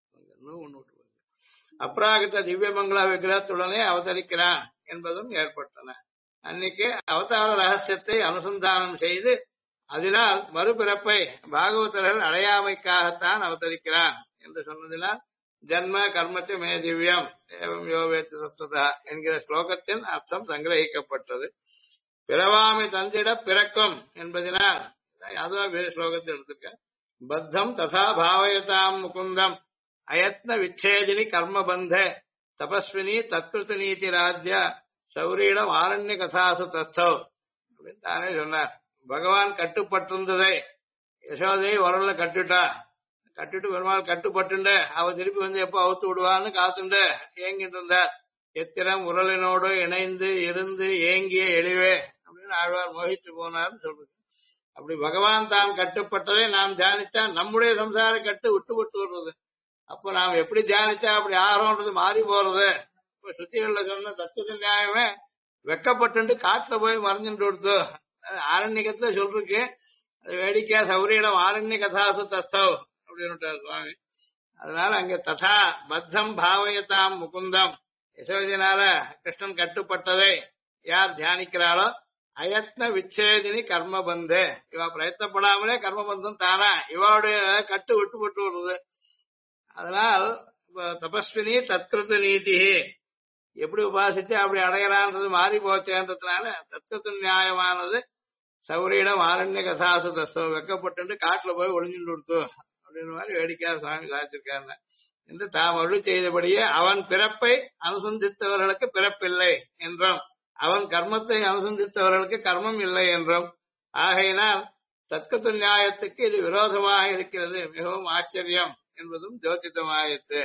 அப்ராகிருத திவ்யமங்கள விக்கிரகத்துடனே அவதரிக்கிறான் என்பதும் ஏற்பட்டன. அன்னைக்கு அவதார ரகசியத்தை அனுசந்தானம் செய்து அதனால் மறுபிறப்பை பாகவதர்கள் அடையாமைக்காகத்தான் அவதரிக்கிறான் என்று சொன்னதினால் ஜன்ம கர்மச்ச மே திவ்யம் ஏவம் யோவேத்து சத்வதா என்கிற ஸ்லோகத்தின் அர்த்தம் சங்கிரகிக்கப்பட்டது. பிறவாமை தந்திட பிறக்கும் என்பதனால் அதுவா வேறு ஸ்லோகத்தை எடுத்துக்க. பத்தம் ததா பாவயதாம் முகுந்தம் அயத்ன விச்சேதினி கர்மபந்த தபஸ்வினி தத்கிருத நீதி ராஜ்ய சௌரீடம் ஆரண்ய கதாசு தஸ்தவ் அப்படின்னு தானே சொன்னார். பகவான் கட்டுப்பட்டிருந்ததை யசோதையை உரல்ல கட்டிட்டு பெருமாள் கட்டுப்பட்டுண்ட அவ திருப்பி வந்து எப்போ அவுத்து விடுவான்னு காத்துண்டு ஏங்கிட்டு இருந்தார். எத்திரம் உரலினோடு இணைந்து இருந்து ஏங்கிய எளிவே அப்படின்னு ஆழ்வார் மோகித்து போனார்னு சொல்றது. அப்படி பகவான் தான் கட்டுப்பட்டதை நாம் தியானிச்சா நம்முடைய சம்சார கட்டு விட்டு விடுறது. அப்போ நாம் எப்படி தியானிச்சா அப்படி ஆறோன்றது மாறி போறது. இப்ப சுத்திகள்ல சொன்ன தத்துவ நியாயமே வெக்கப்பட்டு காட்டுல போய் மறைஞ்சுட்டு கொடுத்து ஆரண்யகத்தை சொல்றதுக்கு அது வேடிக்கையா சௌரியிடம் ஆரண்ய கதாசு தஸ்தவ் அப்படின்னு சுவாமி. அதனால அங்க ததா பத்தம் பாவயதாம் முகுந்தம் யசோதினால கிருஷ்ணன் கட்டுப்பட்டதை யார் தியானிக்கிறாளோ அயத்ன விச்சேதினி கர்மபந்து இவ பிரயத்தப்படாமலே கர்மபந்தம் தானா இவாவுடைய கட்டு விட்டு விட்டு வருது. அதனால் தபஸ்வினி தத்கிருத நீதி எப்படி உபாசிச்சு அப்படி அடையலான்றது மாறி போச்சேன்றதுனால தத்கிருத நியாயமானது சௌரியிடம் ஆரண்ய கதாசு தஸ்தவ வெக்கப்பட்டு காட்டுல போய் ஒளிஞ்சுட்டு கொடுத்து அப்படின்னு மாதிரி வேடிக்கையா சுவாமி சாதிச்சிருக்காங்க என்று தாம் அருள் செய்தபடியே அவன் பிறப்பை அனுசந்தித்தவர்களுக்கு பிறப்பில்லை என்றும் அவன் கர்மத்தை அனுசந்தித்தவர்களுக்கு கர்மம் இல்லை என்றும் ஆகையினால் தத்கிருத நியாயத்துக்கு இது விரோதமாக இருக்கிறது. மிகவும் ஆச்சரியம் என்பதும் ஜோதித்தமாயிற்று.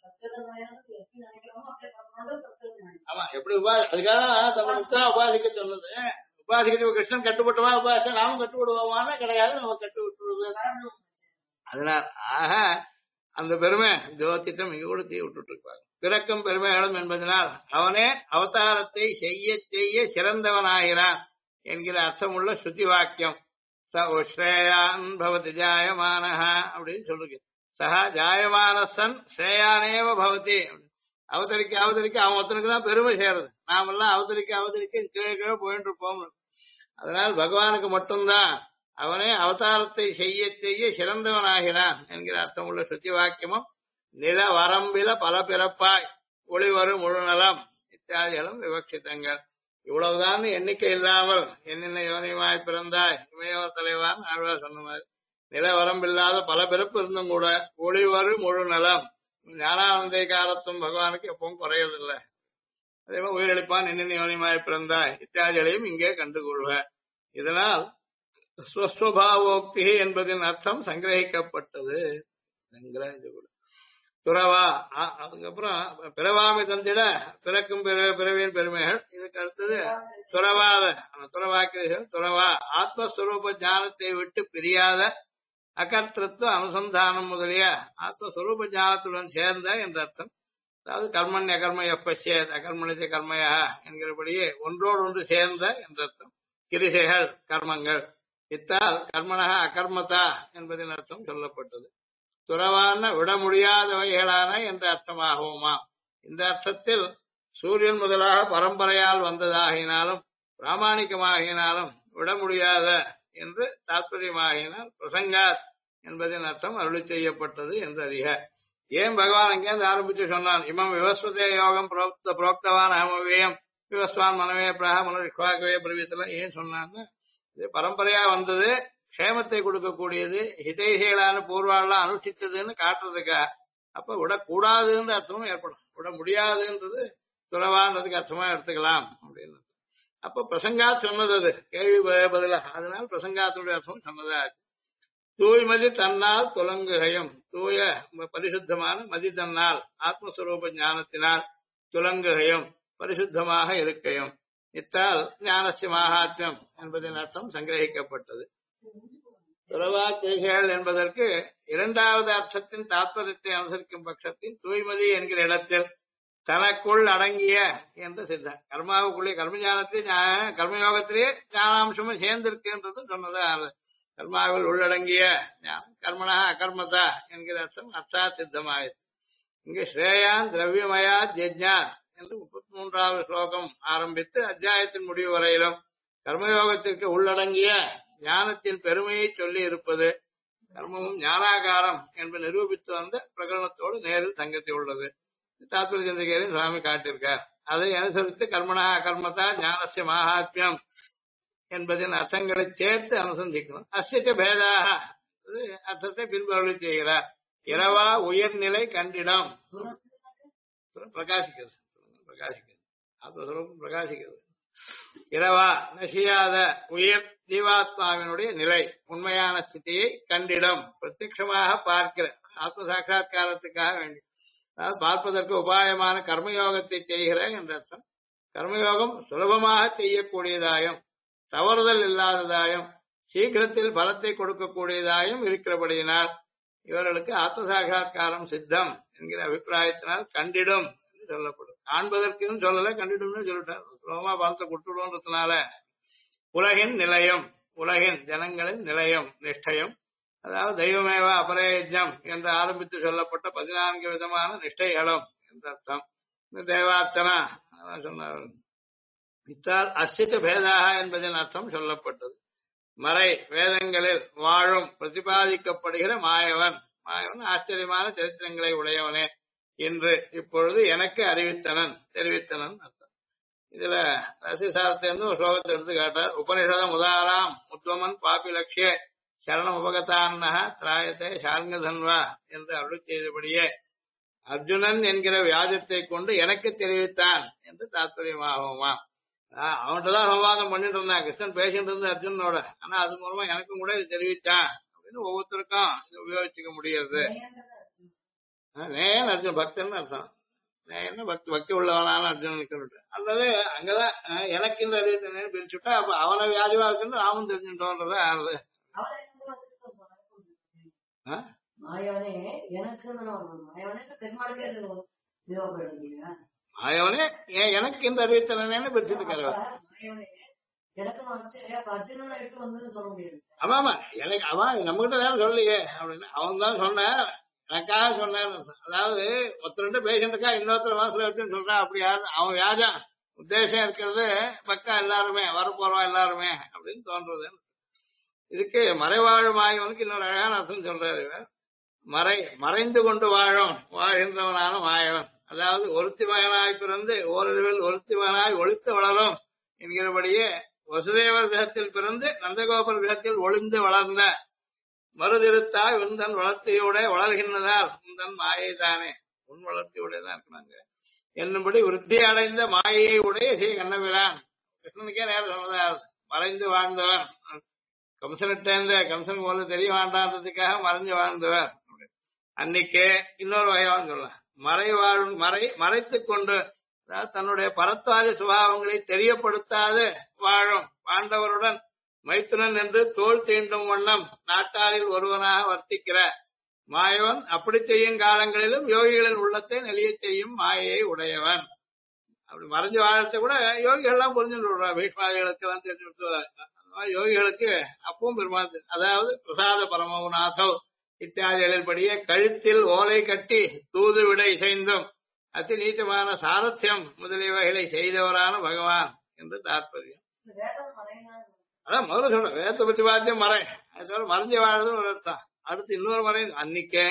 ஆமா, எப்படி அதுக்காக தன்னை முக்தா உபாசிக்க சொன்னது. உபாசிக்க கிருஷ்ணன் கட்டுப்பட்டவா உபாசம் நாமும் கட்டுப்படுவோமான கிடையாது, நம்ம கட்டு விட்டுருது. அதனால் ஆக அந்த பெருமை ஜோதித்தம் இங்க கூட தீ விட்டுட்டு இருப்பாங்க. பிறக்கும் பெருமைகளும் என்பதனால் அவனே அவதாரத்தை செய்ய செய்ய சிறந்தவனாகிறான் என்கிற அர்த்தமுள்ள ஸ்ருதி வாக்கியம். ச ஸ்ரேயான் பவதி ஜாயமானஹ அப்படின்னு சொல்லுங்க. சஹா ஜாயமானசன் ஸ்ரேயானேவ பவதி. அவதரிக்க அவதரிக்க அவன் ஒருத்தனுக்கு தான் பெருமை சேருது. நாமெல்லாம் அவதரிக்க அவதரிக்க கீழே போயிட்டு இருப்போம். அதனால் பகவானுக்கு மட்டும்தான் அவனே அவதாரத்தை செய்ய செய்ய சிறந்தவனாகிறான் என்கிற அர்த்தமுள்ள சுத்தி வாக்கியமும் நில வரம்பில பல பிறப்பாய் ஒளிவரும் முழுநலம் இத்தியாதிகளும் விவக்ஷித்தங்கள். இவ்வளவுதான் எண்ணிக்கை இல்லாமல் என்னென்ன யோனியமாய் பிறந்தாய் இமையோர் தலைவான் ஆழ்வார் சொன்ன மாதிரி நில வரம்பில்லாத பல பிறப்பு இருந்தும் கூட ஒளிவரும் முழுநலம் ஞானானந்தகாரத்தும் பகவானுக்கு எப்பவும் குறையதில்லை. அதே மாதிரி உயிரிழப்பான் என்னென்ன யோனியமாய் பிறந்தாய் இத்தியாதிகளையும் இங்கே கண்டுகொள்வ. இதனால் ஸ்வஸ்வபாவோக்தி என்பதின் அர்த்தம் சங்கிரகிக்கப்பட்டது. துறவா அதுக்கப்புறம் பிறவாமை தந்திட பிறக்கும் பிறவியின் பெருமைகள். இதுக்கு அடுத்தது துறவாத துறவாக்கிறீர்கள். துறவா ஆத்மஸ்வரூப ஞானத்தை விட்டு பிரியாத அகர்த்திருத்துவ அனுசந்தானம் முதலிய ஆத்மஸ்வரூப ஞானத்துடன் சேர்ந்த என்ற அர்த்தம். அதாவது கர்மண்ய கர்ம எப்பசியத் அகர்மணிய கர்மயா என்கிறபடியே ஒன்றோடு ஒன்று சேர்ந்த என்ற அர்த்தம். கிரிசைகள் கர்மங்கள் இத்தால் கர்மனக அகர்மதா என்பதின் அர்த்தம் சொல்லப்பட்டது. துறவான விட முடியாதவைகளான என்ற அர்த்தமாகுமா. இந்த அர்த்தத்தில் சூரியன் முதலாக பரம்பரையால் வந்ததாகினாலும் பிராமணிகமாகினாலும் விட முடியாத என்று தாற்பயமாகினால் பிரசங்காத் என்பதின் அர்த்தம் அருளி செய்யப்பட்டது என்று அறிக. ஏன் பகவான் அங்கேருந்து ஆரம்பிச்சு சொன்னான், இமம் விவஸ்வதே யோகம் புரோக்தவான் அகமவேயம் விவஸ்வான் மனவே பிராக மனோஷ்வாகவே பிரவீத்தலாம் ஏன் சொன்னான்னு, இது பரம்பரையா வந்தது, க்ஷேமத்தை கொடுக்கக்கூடியது, ஹிதைஷிகளான பூர்வாலாம் அனுஷ்டித்ததுன்னு காட்டுறதுக்கா. அப்ப விடக்கூடாதுன்ற அர்த்தமும் ஏற்படும். விட முடியாதுன்றது துறவான்றதுக்கு அர்த்தமா எடுத்துக்கலாம் அப்படின்னு. அப்ப பிரசங்காத் சொன்னது, அது கேள்வி பதிலா, அதனால பிரசங்காத்துடைய அர்த்தம் சொன்னதாச்சு. தூய்மதி தன்னால் துலங்குகையும், தூய பரிசுத்தமான மதி தன்னால் ஆத்மஸ்வரூப ஞானத்தினால் துலங்குகையும் பரிசுத்தமாக இருக்கையும் இத்தால் ஞானஸ்ய மகாத்மியம் என்பதன் அர்த்தம் சங்கிரகிக்கப்பட்டது. துறவாக்கிரிகள் என்பதற்கு இரண்டாவது அர்த்தத்தின் தாத்பரியத்தை அனுசரிக்கும் பட்சத்தில் தூய்மதி என்கிற இடத்தில் தனக்குள் அடங்கிய என்று சித்த கர்மாவுக்குள்ளே கர்மஞானத்திலே கர்மயோகத்திலேயே ஞானாம்சமும் சேர்ந்திருக்குன்றது சொன்னதா. கர்மாவில் உள்ளடங்கிய கர்மனா அகர்மதா என்கிற அர்த்தம் அர்த்தா சித்தமாயிற்று. இங்கு ஸ்ரேயான் திரவியமயா ஜெஜ்ஞாத் என்று 33வது ஸ்லோகம் ஆரம்பித்து அத்தியாயத்தின் முடிவு வரையிலும் கர்மயோகத்திற்கு உள்ளடங்கிய ஞானத்தின் பெருமையை சொல்லி இருப்பது கர்மமும் ஞானாகாரம் என்று நிரூபித்து வந்த பிரகடனத்தோடு நேரில் சங்கத்தி உள்ளது. தாத்பரிய சிந்தகையிலும் சுவாமி காட்டியிருக்கார். அதை அனுசரித்து கர்மனா அகர்மதா ஞானஸ்ய மகாத்மியம் என்பதின் அர்த்தங்களை சேர்த்து அனுசந்திக்கணும். அஸ்யச்ச பேதாக அர்த்தத்தை பின்பற்றி செய்கிறார். இரவா உயர்நிலை கண்டிடம் பிரகாசிக்கிறது, பிரகாசிக்கிறது. இரவா நசியாத உயர் ஜீவாத்மாவினுடைய நிலை உண்மையான ஸ்திதியை கண்டிடம் பிரத்யட்சமாக பார்க்கிற ஆத்ம சாட்சா்காரத்துக்காக வேண்டி, அதாவது பார்ப்பதற்கு உபாயமான கர்மயோகத்தை செய்கிற என்ற அர்த்தம். கர்மயோகம் சுலபமாக செய்யக்கூடியதாயும் தவறுதல் இல்லாததாயும் சீக்கிரத்தில் பலத்தை கொடுக்கக்கூடியதாயும் இருக்கிறபடியினால் இவர்களுக்கு ஆத்ம சாட்சா்காரம் சித்தம் என்கிற அபிப்பிராயத்தினால் கண்டிடும் என்று சொல்லப்படும். காண்பதற்கு சொல்லல, கண்டிடும்னு சொல்லிட்டார். சுலபமா பலத்தை கொடுத்துடும்ன்றதுனால உலகின் நிலையம், உலகின் ஜனங்களின் நிலையம் நிஷ்டையும், அதாவது தெய்வமேவா அபரயஜம் என்று ஆரம்பித்து சொல்லப்பட்ட 14 விதமான நிஷ்டைகளும் என்ற அர்த்தம். இந்த தேவார்த்தனா சொன்னார். இத்தால் அஸ்யச்ச பேதாக என்பதன் அர்த்தம் சொல்லப்பட்டது. மறை வேதங்களில் வாழும் பிரதிபாதிக்கப்படுகிற மாயவன், மாயவன் ஆச்சரியமான சரித்திரங்களை உடையவனே என்று இப்பொழுது எனக்கு அறிவித்தனன் தெரிவித்தனன் அர்த்தம். இதுல ரசிசாரத்திலிருந்து ஒரு ஸ்லோகத்தை எடுத்து காட்டார். உபனிஷதம் உதாராம் உத்வமன் பாபி லட்சிய சரணம் உபகதான்னக திராயத்தை சார்ங்கதன்வா என்று அருள் செய்தபடியே அர்ஜுனன் என்கிற வியாஜத்தை கொண்டு எனக்கு தெரிவித்தான் என்று தாத்பரியமாகுமா. அவன்கிட்டதான் சம்வாதம் பண்ணிட்டு இருந்தான், கிருஷ்ணன் பேசிட்டு இருந்த அர்ஜுனனோட. ஆனா அது மூலமா எனக்கும் கூட இது தெரிவித்தான் அப்படின்னு ஒவ்வொருத்தருக்கும் இதை உபயோகிச்சுக்க முடியாது. நேயன் அர்ஜுன் பக்தன் அர்த்தம். நேயன் பக்தி உள்ளவனான அர்ஜுனனுக்கு அல்லது அங்கதான் எனக்கு இந்த அறிவு பிரிச்சுட்டா அப்ப அவனை வியாதிவா இருக்குன்னு நாமும் தெரிஞ்சுட்டோன்றத ஆறுது. மாயவனே எனக்கு மாயவனே பெருமாளுக்கே மாயவனே எனக்கு இந்த அறிவித்தனேன்னு பிரிச்சுட்டு இருக்காரு. ஆமா ஆமா எனக்கு அவன் நம்ம கிட்ட நேரம் சொல்லலையே அப்படின்னு அவன் தான் சொன்னேன், எனக்காக சொன்னேன். அதாவது ஒருத்தர் பேஷண்ட்டுக்கா இன்னொருத்தர் மனசுல வச்சுன்னு சொல்றான். அப்படி யாரு அவன் வியாஜம் உத்தேசம் இருக்கிறது பக்கா எல்லாருமே வரப்போறோம் எல்லாருமே அப்படின்னு தோன்றது. இதுக்கு மறைவாழ் மாயவனுக்கு இன்னொரு அழகான அர்த்தம் சொல்றாரு. மறைந்து கொண்டு வாழ்கின்றவனான மாயவன், அதாவது ஒருத்தி மகனாய் பிறந்து ஓரிரவில் ஒருத்தி மகனாய் ஒளித்து வளரும் என்கிறபடியே வசுதேவர் கிரகத்தில் பிறந்து நந்தகோபர் கிரகத்தில் ஒளிந்து வளர்ந்த மறுதிருத்தாய் உந்தன் வளர்த்தியோட வளர்கின்றதால் உந்தன் மாயை தானே உன் வளர்த்தியோடதான் இருக்கிறாங்க என்னும்படி விருத்தி அடைந்த மாயையை உடைய ஸ்ரீ கண்ணபிரான் கிருஷ்ணனுக்கே நேரம் சொன்னதா மறைந்து வாழ்ந்தவன். கம்சனிட்ட கம்சன் போல தெரிய வேண்டான்றதுக்காக மறைஞ்சு வாழ்ந்தவர். அன்னைக்கே இன்னொரு வகையான்னு சொல்லலாம், மறைத்துக் கொண்டு தன்னுடைய பரத்வாதி சுபாவங்களை தெரியப்படுத்தாது வாழும் பாண்டவருடன் மைத்துனன் என்று தோல் தீண்டும் வண்ணம் நாட்டாரில் ஒருவனாக வர்த்திக்கிற மாயவன் அப்படி செய்யும் காலங்களிலும் யோகிகளின் உள்ளத்தை நெளிய செய்யும் மாயையை உடையவன். அப்படி மறைஞ்சு வாழத்தை கூட யோகிகள் எல்லாம் புரிஞ்சுட்டு பீஷ்மாதிகளுக்கு எல்லாம் தெரிஞ்சு யோகிகளுக்கு அப்பவும் பெருமாள், அதாவது பிரசாத பரமநாதவ் இத்தியாதிகளில் படியே கழுத்தில் ஓலை கட்டி தூது விட இசைந்தும் அதி நீச்சமான சாரத்தியம் முதலியவைகளை செய்தவரான பகவான் என்று தாற்பயம். அதான் முதல்ல சொல்ற வேத பிரதிபாத்தியம் மறை, அது மறைஞ்சு வாழ்றது ஒரு அர்த்தம். அடுத்து இன்னொரு மறை அன்னிக்கே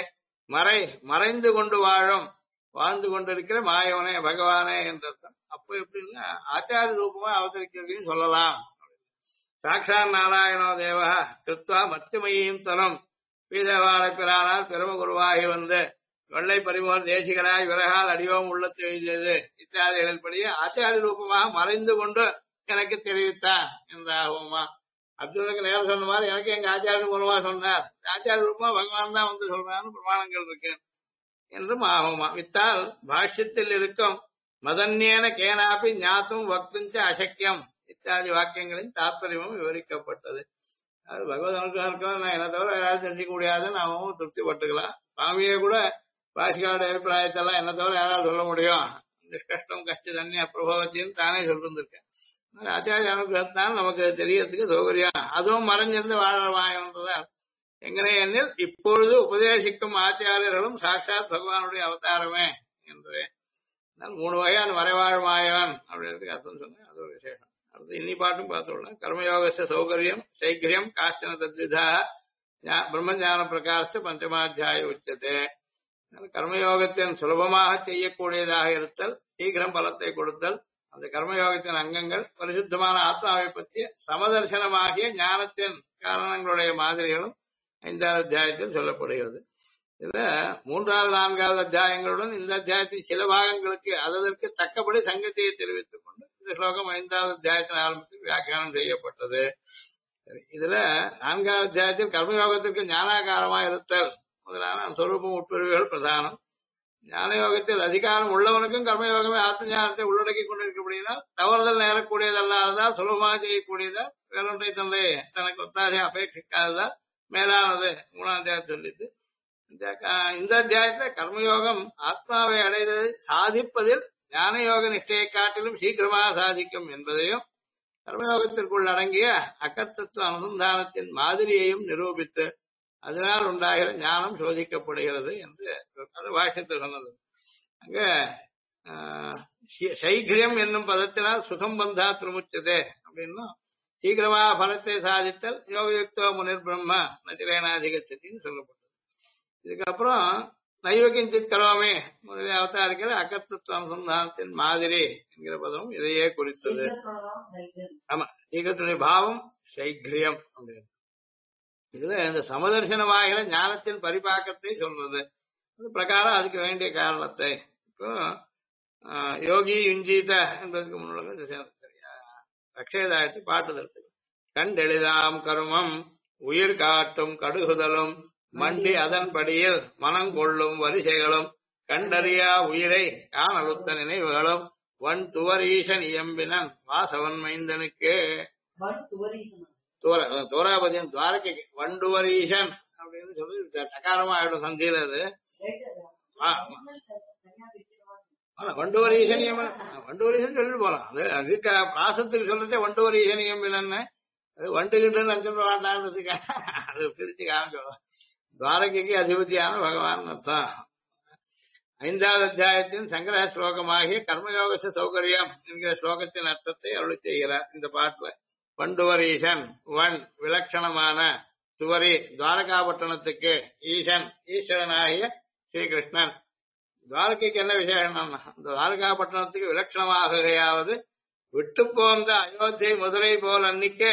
மறைந்து கொண்டு வாழ்ந்து கொண்டிருக்கிற மாயவனே பகவானே என்ற அர்த்தம். அப்போ எப்படின்னா ஆச்சாரிய ரூபமா அவதரிக்கிறதையும் சொல்லலாம். சாட்சாத் நாராயணோ தேவா கிருத்வா மத்தியமையும் தனம் பீதவாழ பிறானால் பெரும குருவாகி வந்து வெள்ளை பரிமோர் தேசிகராய் விறகால் அடியோம் உள்ளத்து எழுதியது இத்தியாதிகளில் படியே ஆச்சாரிய ரூபமாக மறைந்து கொண்டு எனக்கு தெரிவித்தார் என்றாகுமா. அர்ஜுனுக்கு நேரம் சொன்ன மாதிரி எனக்கு எங்க ஆச்சாரிய மூலமா சொன்னார், ஆச்சாரிய ரூபமா பகவான் தான் வந்து சொல்றான்னு பிரமாணங்கள் இருக்கு என்றும் ஆகுமா. வித்தால் பாஷ்யத்தில் இருக்கும் மதன்யேன கேனாப்பி ஞாத்தும் வக்துஞ்ச அசக்கியம் இத்தியாதி வாக்கியங்களின் தாற்பயமும் விவரிக்கப்பட்டது. அது பகவத் அனுகிரகம் நான் என்ன தவிர யாராவது தெரிஞ்சிக்க முடியாதுன்னு அவன் திருப்தி பட்டுக்கலாம். சுவாமியே கூட பாஷிகாவோட அபிப்பிராயத்தெல்லாம் என்ன தவிர யாராவது சொல்ல முடியும், கஷ்டம் கஷ்ட தண்ணி பிரபவத்தின்னு தானே சொல்லிருந்திருக்கேன். ஆச்சாரிய அனுகிரகத்தான் நமக்கு தெரியறதுக்கு சௌகரியம். அதுவும் மறைஞ்சிருந்து வாழவாயன்றதால் எங்கனே எண்ணில் இப்பொழுது உபதேசிக்கும் ஆச்சாரியர்களும் சாட்சாத் பகவானுடைய அவதாரமே என்று 3 வகையான மறைவாழ் மாயவன் அப்படின்றதுக்கு அர்த்தம் சொன்னேன். அது ஒரு விசேஷம். அடுத்து இன்னி பாட்டும் பார்த்துள்ளேன். கர்மயோகச சௌகரியம் சைக்கிரியம் காஷ்டன தத்விதா பிரம்மஞான பிரகாச பஞ்சமாத்தியாய உச்சதே. கர்மயோகத்தின் சுலபமாக செய்யக்கூடியதாக இருத்தல், சீக்கிரம் பலத்தை கொடுத்தல், அந்த கர்மயோகத்தின் அங்கங்கள் பரிசுத்தமான ஆத்மாவை பற்றிய சமதர்சனமாகிய ஞானத்தின் காரணங்களுடைய மாதிரிகளும் 5வது அத்தியாயத்தில் சொல்லப்படுகிறது. இதுல 3வது 4வது அத்தியாயங்களுடன் இந்த அத்தியாயத்தின் சில பாகங்களுக்கு அதற்கு தக்கபடி சங்கத்தியை தெரிவித்துக் கொண்டு இந்த ஸ்லோகம் 5வது அத்தியாயத்தின் ஆரம்பத்தில் வியாக்கியானம் செய்யப்பட்டது. இதுல 4வது அத்தியாயத்தில் கர்மயோகத்திற்கு ஞானாகாரமாக இருத்தல் முதலான சொரூபம் உட்பிரிவுகள் பிரதானம். ஞான யோகத்தில் அதிகாரம் உள்ளவனுக்கும் கர்மயோகமே ஆத்ம ஞானத்தை உள்ளடக்கி கொண்டிருக்கப்படுகிறால் தவறுதல் நேரக்கூடியதல்லாததால் சுலபமாக செய்யக்கூடியதால் வேறொன்றை தந்தை தனக்கு ஒத்தாசை அபேட்சிக்காததால் மேலானது 3வது அத்தியாயம் சொல்லிட்டு இந்த அத்தியாயத்துல கர்மயோகம் ஆத்மாவை அடைவதை சாதிப்பதில் ஞான யோக நிஷ்டையை காட்டிலும் சீக்கிரமாக சாதிக்கும் என்பதையும் கர்மயோகத்திற்குள் அடங்கிய அகத்தத்துவ அனுசந்தானத்தின் மாதிரியையும் நிரூபித்து அதனால் உண்டாகிற ஞானம் சோதிக்கப்படுகிறது என்று அது வாக்கியத்தில் சொன்னது. அங்க சைக்கிரியம் என்னும் பதத்தினால் சுகம் பந்தா திருமுச்சதே அப்படின்னா சீக்கிரமாக பலத்தை சாதித்தல் யோகயுக்தோ முனிர் பிரம்ம நதிரேனாதிகத்தின்னு சொல்லப்பட்டது. இதுக்கப்புறம் நைவகிஞ்சித் கரோமே முதலிய அவதாரிக்கிற அகத்தத்துவ அனுசந்தானத்தின் மாதிரி என்கிற பதமும் இதையே குறித்தது. ஆமா, சீக்கிரத்துடைய பாவம் சைக்கிரியம் அப்படின்னு. இதுல இந்த சமதர்சனமாகிற ஞானத்தின் பரிபாக்கத்தை சொல்றது. அது பிரகாரம் அதுக்கு வேண்டிய காரணத்தை இப்போ யோகி யுஞ்சீத என்பதற்கு முன்னுள்ள ரக்ஷேதாயத்து பாட்டுதற்கு கண்டெளிதாம் கருமம் உயிர் காட்டும் கடுகுதலும் மண்டி அதன்படியில் மனம் கொள்ளும் வரிசைகளும் கண்டறியா உயிரை காணலுத்த நினைவுகளும் வன் துவரீசன் இயம்பினன் வாசவன் மைந்தனுக்கு தோராபதியம் துவாரகைக்கு வண்டுவரீசன் அப்படின்னு சொல்லி டகாரமா ஆயிடும் சந்தியில அது வண்டுவரீசன் வண்டுவரீசன் சொல்லிட்டு போலாம் அது அதுக்கு பிராசத்துக்கு சொல்றதே வண்டுவரீசன் இயம்பினன்னு அது வண்டுகிட்டுன்னு நினைச்சுட்டு வேண்டான்றதுக்கு அது பிரிச்சு காமிச்சோம் துவாரகைக்கு அதிபதியான பகவான் அர்த்தம் 5வது அத்தியாயத்தின் சங்கிரக ஸ்லோகமாகிய கர்மயோக சௌகரியம் என்கிற ஸ்லோகத்தின் அர்த்தத்தை அருளி செய்கிறார் இந்த பாட்டுல வண்டுவரீசன் வன் விலட்சணமான துவரி துவாரகாபட்டணத்துக்கு ஈசன் ஈஸ்வரனாகிய ஸ்ரீகிருஷ்ணன் துவாரகைக்கு என்ன விசேஷம்னா இந்த துவாரகாபட்டணத்துக்கு விலட்சணமாகையாவது விட்டு போந்த அயோத்தியை மதுரை போல் அன்னிக்கே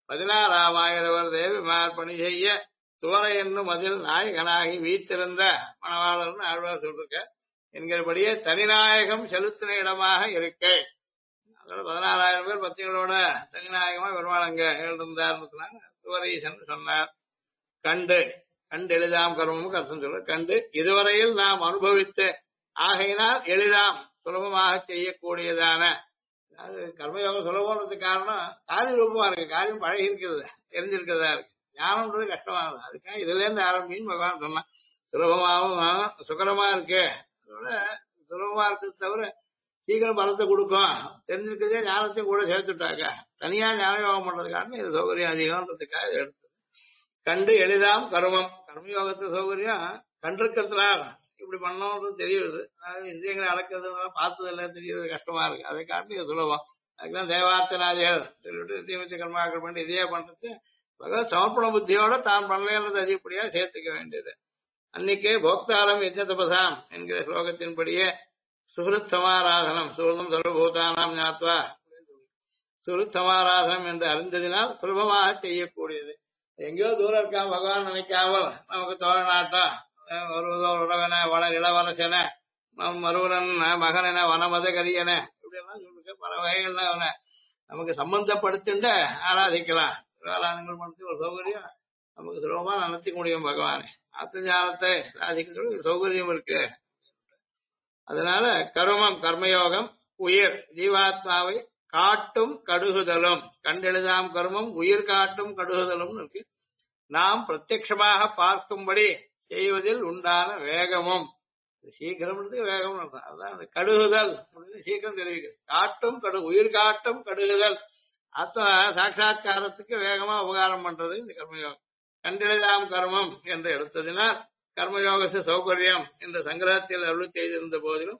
16,000 தேவிமார் பணி செய்ய துவரை என்னும் அதில் நாயகனாகி வீத்திருந்த மணவாளர்னு ஆழ்வார் சொல்லிருக்க என்கிறபடியே தனிநாயகம் செலுத்தின இடமாக இருக்கை அதோட 16,000 பேர் பத்திகளோட தனிநாயகமா பெருமாள் அங்க எழுந்தாருன்னு துவரீசன் சொன்னார் கண்டு எளிதாம் கர்மமும் அர்த்தம் சொல்ற கண்டு இதுவரையில் நாம் அனுபவித்து ஆகையினால் எளிதாம் சுலபமாக செய்யக்கூடியதான அது கர்மயோகம் சுலபம்ன்றது காரணம் காரியம் ரூபமா இருக்கு காரியம் பழகி இருக்கிறது தெரிஞ்சிருக்கிறதா இருக்கு ஞானம்ன்றது கஷ்டமானது அதுக்காக இதுல இருந்து ஆரம்பின்னு பகவான் சொன்னான் சுலபமாகவும் சுகரமா இருக்கு அதோட சுலபமா இருக்கிறது தவிர சீக்கிரம் பலத்தை கொடுக்கும் தெரிஞ்சிருக்கிறதே ஞானத்தையும் கூட சேர்த்துட்டாங்க தனியா ஞான யோகம் பண்றதுக்காக இது சௌகரியம் அதிகம்ன்றதுக்காக இது எடுத்தது கண்டு எளிதாம் கர்மயோகத்து சௌகரியம் கண்டிருக்கிறதுனால இப்படி பண்ணோம்ன்றது தெரியுது அதாவது இந்திரியங்களை அடக்கிறது பார்த்தது இல்லை தெரியுது கஷ்டமா இருக்கு அதை காட்டி இது சுலபம் அதுக்குதான் தேவார்த்தனாதிகள் சொல்லிட்டு தீமிச்ச கர்மாக்கள் பண்ணி இதையே பண்றது பகவத் சமர்ப்பண புத்தியோட தான் பண்ணலன்றது அதிகப்படியா சேர்த்துக்க வேண்டியது அன்னைக்கே போக்தாரம் யஜ்ஞ தபசாம் என்கிற ஸ்லோகத்தின்படியே சுஹிருத் சமாராதனம் சூழ்நம் சர்வபூதானாம் ஞாத்வா சுஹிருத் சமாராதனம் என்று அறிந்ததினால் சுலபமாக செய்யக்கூடியது எங்கேயோ தூரம் இருக்காம பகவான் நினைக்காமல் நமக்கு தோழநாட்டம் உறவன இளவரசன மருவனன் மகனென வனமத கரியன இப்படி எல்லாம் சொல்லிருக்க பல வகைகள்ல நமக்கு சம்பந்தப்படுத்திட்டு ஆராதிக்கலாம் ஆராதனைகள் பண்ணி ஒரு சௌகரியம் நமக்கு சுலபமா நடத்திக்க முடியும் பகவானே ஆத்ம ஞானத்தை சாதிக்க சௌகரியம் இருக்கு அதனால கர்மயோகம் உயிர் ஜீவாத்மாவை காட்டும் கடுகுதலும் கண்டெழுதாம் கர்மம் உயிர் காட்டும் கடுகுதலும் இருக்கு நாம் பிரத்யட்சமாக பார்க்கும்படி செய்வதில் உண்டான வேகமும் சீக்கிரம் வேகம் அதான் அந்த கடுகுதல் அப்படின்னு சீக்கிரம் தெரிவிக்கிறது காட்டும் உயிர் காட்டும் கடுகுதல் ஆத்ம சாட்சா்காரத்துக்கு வேகமா உபகாரம் பண்றது இந்த கர்மயோகம் கண்டெழுதாம் கர்மம் என்று எடுத்ததினால் கர்மயோக சௌகரியம் என்ற சங்கிரகத்தில் அருள் செய்திருந்த போதிலும்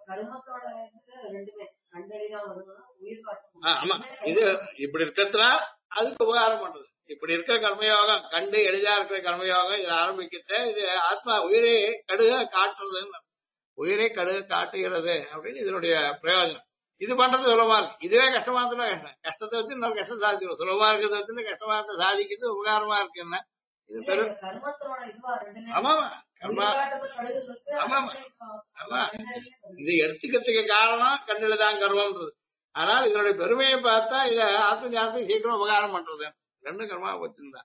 ஆமா இது இப்படி இருக்கிறதுனா அதுக்கு உபகாரம் பண்றது இப்படி இருக்கிற கர்மயோகம் கண்டு எளிதா இருக்கிற கர்மயோகம் இதை ஆரம்பிக்கிட்ட இது ஆத்மா உயிரை கடுக காட்டுறதுன்னு உயிரை கடுக காட்டுகிறது அப்படின்னு இதனுடைய பிரயோஜனம் இது பண்றது சுலபமா இருக்கு இதுவே கஷ்டமா இருந்தா கஷ்டத்தை வச்சு இன்னொரு கஷ்டம் சாதிக்கணும் சுலபமா இருக்கிறத வச்சு கஷ்டமா இருந்த சாதிக்கிறது உபகாரமா இருக்கு என்ன இது பெரும் ஆமா கர்மா ஆமா ஆமா இது எடுத்துக்கிறதுக்கு காரணம் கண்ணில்தான் கர்மம்ன்றது ஆனால் இதனுடைய பெருமையை பார்த்தா இத ஆத்ம ஞானத்துக்கு சீக்கிரம் உபகாரம் பண்றது ரெண்டு கர்மா பத்திருந்தான்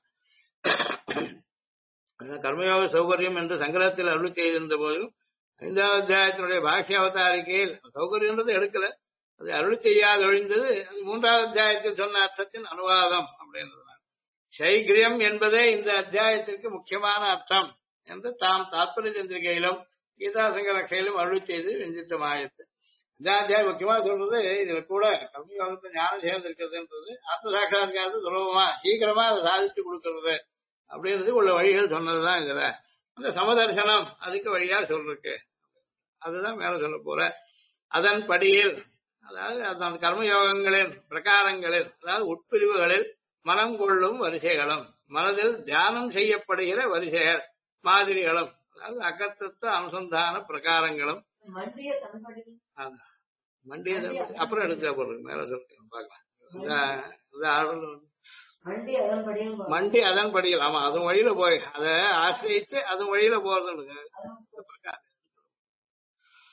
கர்மயோக சௌகரியம் என்று சங்கரத்தில் அருள் செய்திருந்த போதிலும் 5வது அத்தியாயத்தினுடைய பாஷ்ய அவதாரிக்கையில் சௌகரியன்றது எடுக்கல அது அருள் செய்யாது ஒழிந்தது 3வது அத்தியாயத்தில் சொன்ன அர்த்தத்தின் அனுவாதம் அப்படின்றதுனால சைகிரியம் என்பதே இந்த அத்தியாயத்திற்கு முக்கியமான அர்த்தம் என்று தாம் தாத்பரிய சந்திரிகையிலும் கீதா சங்கரக்கையிலும் அருள் செய்து வெஞ்சித்தமாயிற்று இந்த அத்தியாயம் முக்கியமா சொல்றது இதுல கூட கர்மயோகத்தை ஞானம் சேர்ந்திருக்கிறதுன்றது ஆத்ம சாட்சாத்காரத்தை சுலபமா சீக்கிரமா அதை சாதிச்சு கொடுக்கறது அப்படின்றது உள்ள வழிகள் சொன்னதுதான் இதுல அந்த சமதர்சனம் அதுக்கு வழியா சொல்லிருக்கு அதுதான் மேல சொல்ல போற அதன் படியில் அதாவது அந்த கர்மயோகங்களின் பிரகாரங்களில் அதாவது உட்பிரிவுகளில் மனம் கொள்ளும் வரிசைகளும் மனதில் தியானம் செய்யப்படுகிற வரிசைகள் மாதிரிகளும் அதாவது அகத்தத்துவ அனுசந்தான பிரகாரங்களும் மண்டிய அப்புறம் எடுக்க போறது மேல சொல்றேன் பார்க்கலாம் மண்டி அதன் படியில் ஆமா அதுவும் வழியில போய் அதை ஆசிரியிச்சு அதுவும் வழியில போறது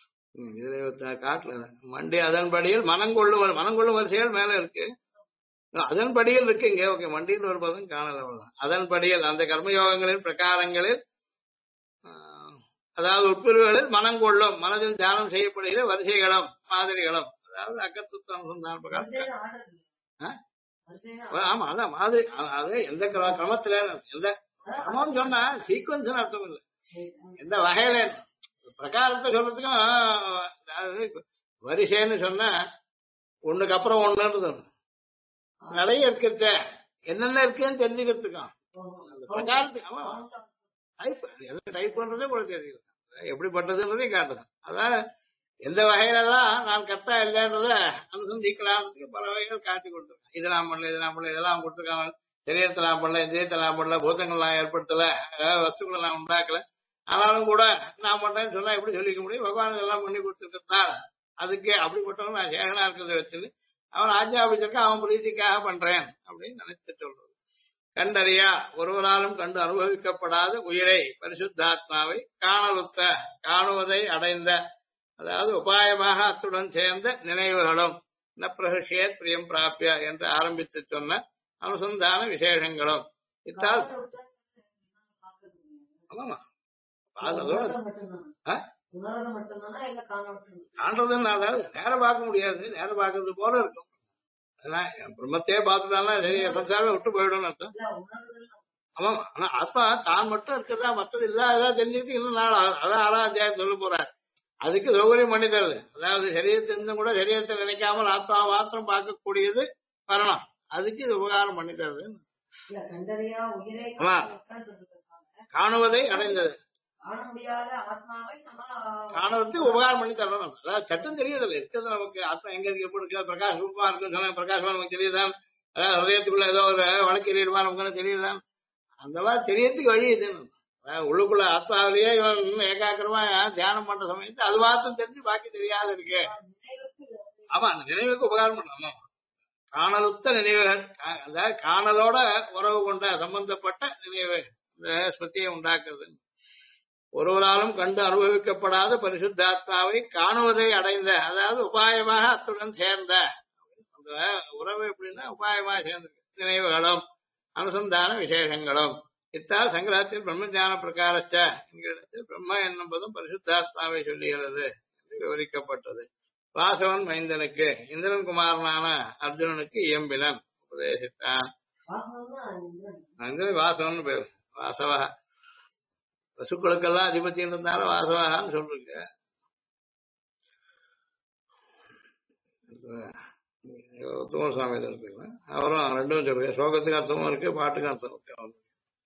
இதுல காட்டுல மண்டி அதன் படியில் மனங்கொள்ளும் வரிசைகள் மேல இருக்கு அதன் படியில் இருக்கு இங்க. ஓகே, மண்டியில் ஒரு பதம் காணல, அவ்வளவுதான். அதன் படியில் அந்த கர்மயோகங்களின் பிரகாரங்களில் அதாவது உட்பிரிவுகளில் மனம் கொள்ளும் மனதில் தியானம் செய்யப்படுகிற வரிசைகளும் மாதிரிகளும், அதாவது அக்கத்துவ அனுசந்தான பிரகாரம். ஆமா, அதான் மாதிரி. அது எந்த கிரமத்துல எந்த கிரமம் சொன்னா சீக்வன்ஸ் அர்த்தம் இல்லை, எந்த வகையில பிரகாரத்தை சொல்றதுக்கும். அதாவது வரிசைன்னு சொன்னா ஒண்ணுக்கு அப்புறம் ஒண்ணுன்றது நிறைய இருக்கிறத என்னென்ன இருக்குன்னு தெரிஞ்சுக்கிறதுக்கும் அந்த பிரகாரத்துக்கு. ஆமா, டைப் எந்த டைப் பண்றதே கூட தெரியுது, எப்படிப்பட்டதுன்றதையும் காட்டுது. அதான் எந்த வகையிலதான் நான் கரெக்டா இல்லைன்றத அனுசந்திக்கலாம்ன்றதுக்கு பல வகைகள் காட்டி கொடுத்துருக்கேன். இதெல்லாம் பண்ணல, இதெல்லாம் பண்ணல, இதெல்லாம் கொடுத்துருக்காங்க. சரீரத்தெல்லாம் பண்ணல, இந்திரியத்தெல்லாம் பண்ணல, பூதங்கள்லாம் ஏற்படுத்தல, வஸ்துக்களை நான் உண்டாக்கல. ஆனாலும் கூட நான் பண்றேன்னு சொன்னா எப்படி சொல்லிக்க முடியும்? பகவான் இதெல்லாம் பண்ணி கொடுத்துருக்கா, அதுக்கு அப்படிப்பட்டவன் நான் சேகனா இருக்கிறத வச்சுன்னு அவன் ஆஜ்ஞாபிச்சிருக்கான், அவன் பிரீதிக்காக பண்றேன் அப்படின்னு நினைச்சு சொல்றது. கண்டறியா ஒருவராலும் கண்டு அனுபவிக்கப்படாத உயிரை பரிசுத்தாத்மாவை காணலுத்த காணுவதை அடைந்த, அதாவது உபாயமாக அத்துடன் சேர்ந்த நினைவுகளும் ந பிரஹிஷேத் பிரியம் பிராபிய என்று ஆரம்பித்து சொன்ன அனுசந்தான விசேஷங்களும் இத்தால். ஆமாமா, காண்றதுன்னு அதாவது நேரம் பார்க்க முடியாது, நேரம் பார்க்கறது போல இருக்கும். அதெல்லாம் பிரம்மத்தையே பார்த்துட்டாலும் சரி, சம்சாரமே விட்டு போயிடும் அர்த்தம். ஆமா, ஆனா ஆத்மா தான் மட்டும் இருக்கிறதா, மற்றது இல்லாததா தெரிஞ்சுட்டு இன்னும் நாள் அதான் 6ஆம் அத்தியாயம் சொல்ல போறாரு. அதுக்கு சௌகரியம் பண்ணி தருது. அதாவது சரீரத்திலிருந்து கூட சரீரத்தை நினைக்காமல் ஆத்மா மாத்திரம் பார்க்கக்கூடியது மரணம், அதுக்கு இது உபகாரம் பண்ணி தருது. காணுவதை அடைந்தது, காணுவதற்கு உபகாரம் பண்ணி தரணும். அதாவது சட்டம் தெரியுதில்ல இருக்கிறது நமக்கு. ஆத்மா எங்க இருக்கு, எப்படி இருக்கு, பிரகாஷ் ரூபமா இருக்கு சொன்னா பிரகாசமா நமக்கு தெரியுதான். அதாவது ஹதயத்துக்குள்ள ஏதோ ஒரு வழக்கு எறியுமா நமக்கு தெரியுதான். அந்த மாதிரி தெரியறதுக்கு வழி இது. உள்ளுக்குள்ள ஆத்மாவிலேயே இவன் ஏகாக்கிரமா தியானம் பண்ற சமயத்து அது மாத்திரம் தெரிஞ்சு பாக்கி தெரியாது இருக்கு. ஆமா, அந்த நினைவுக்கு உபகாரம் பண்ணணும். காணலுத்த நினைவுகள், அதாவது காணலோட உறவு கொண்ட சம்பந்தப்பட்ட நினைவு இந்த ஸ்மிருதியை உண்டாக்குறது. ஒருவராலும் கண்டு அனுபவிக்கப்படாத பரிசுத்தாத்மாவை காணுவதை அடைந்த, அதாவது உபாயமாக அத்துடன் சேர்ந்த அந்த உறவு எப்படின்னா உபாயமாக சேர்ந்த நினைவுகளும் அனுசந்தான விசேஷங்களும். இத்தால் சங்கிரகத்தில் பிரம்மஞான பிரகாரச்ச என்கிற இடத்தில் பிரம்ம என்னும் பரிசுத்தாத்மாவை சொல்லுகிறது என்று விவரிக்கப்பட்டது. வாசவன் மைந்தனுக்கு இந்திரன் குமாரனான அர்ஜுனனுக்கு இயம்பினன் உபதேசித்தான். வாசவன் பேர். வாசவா பசுக்களுக்கெல்லாம் அதிபத்தியம் இருந்தாலும் வாசவான்னு சொல்றீங்க. உத்தம சுவாமி இருக்குல்ல, அவரும் ரெண்டும் சொல்றேன். ஸ்லோகத்துக்கு அர்த்தமும் இருக்கு, பாட்டுக்கு அர்த்தம் இருக்கு.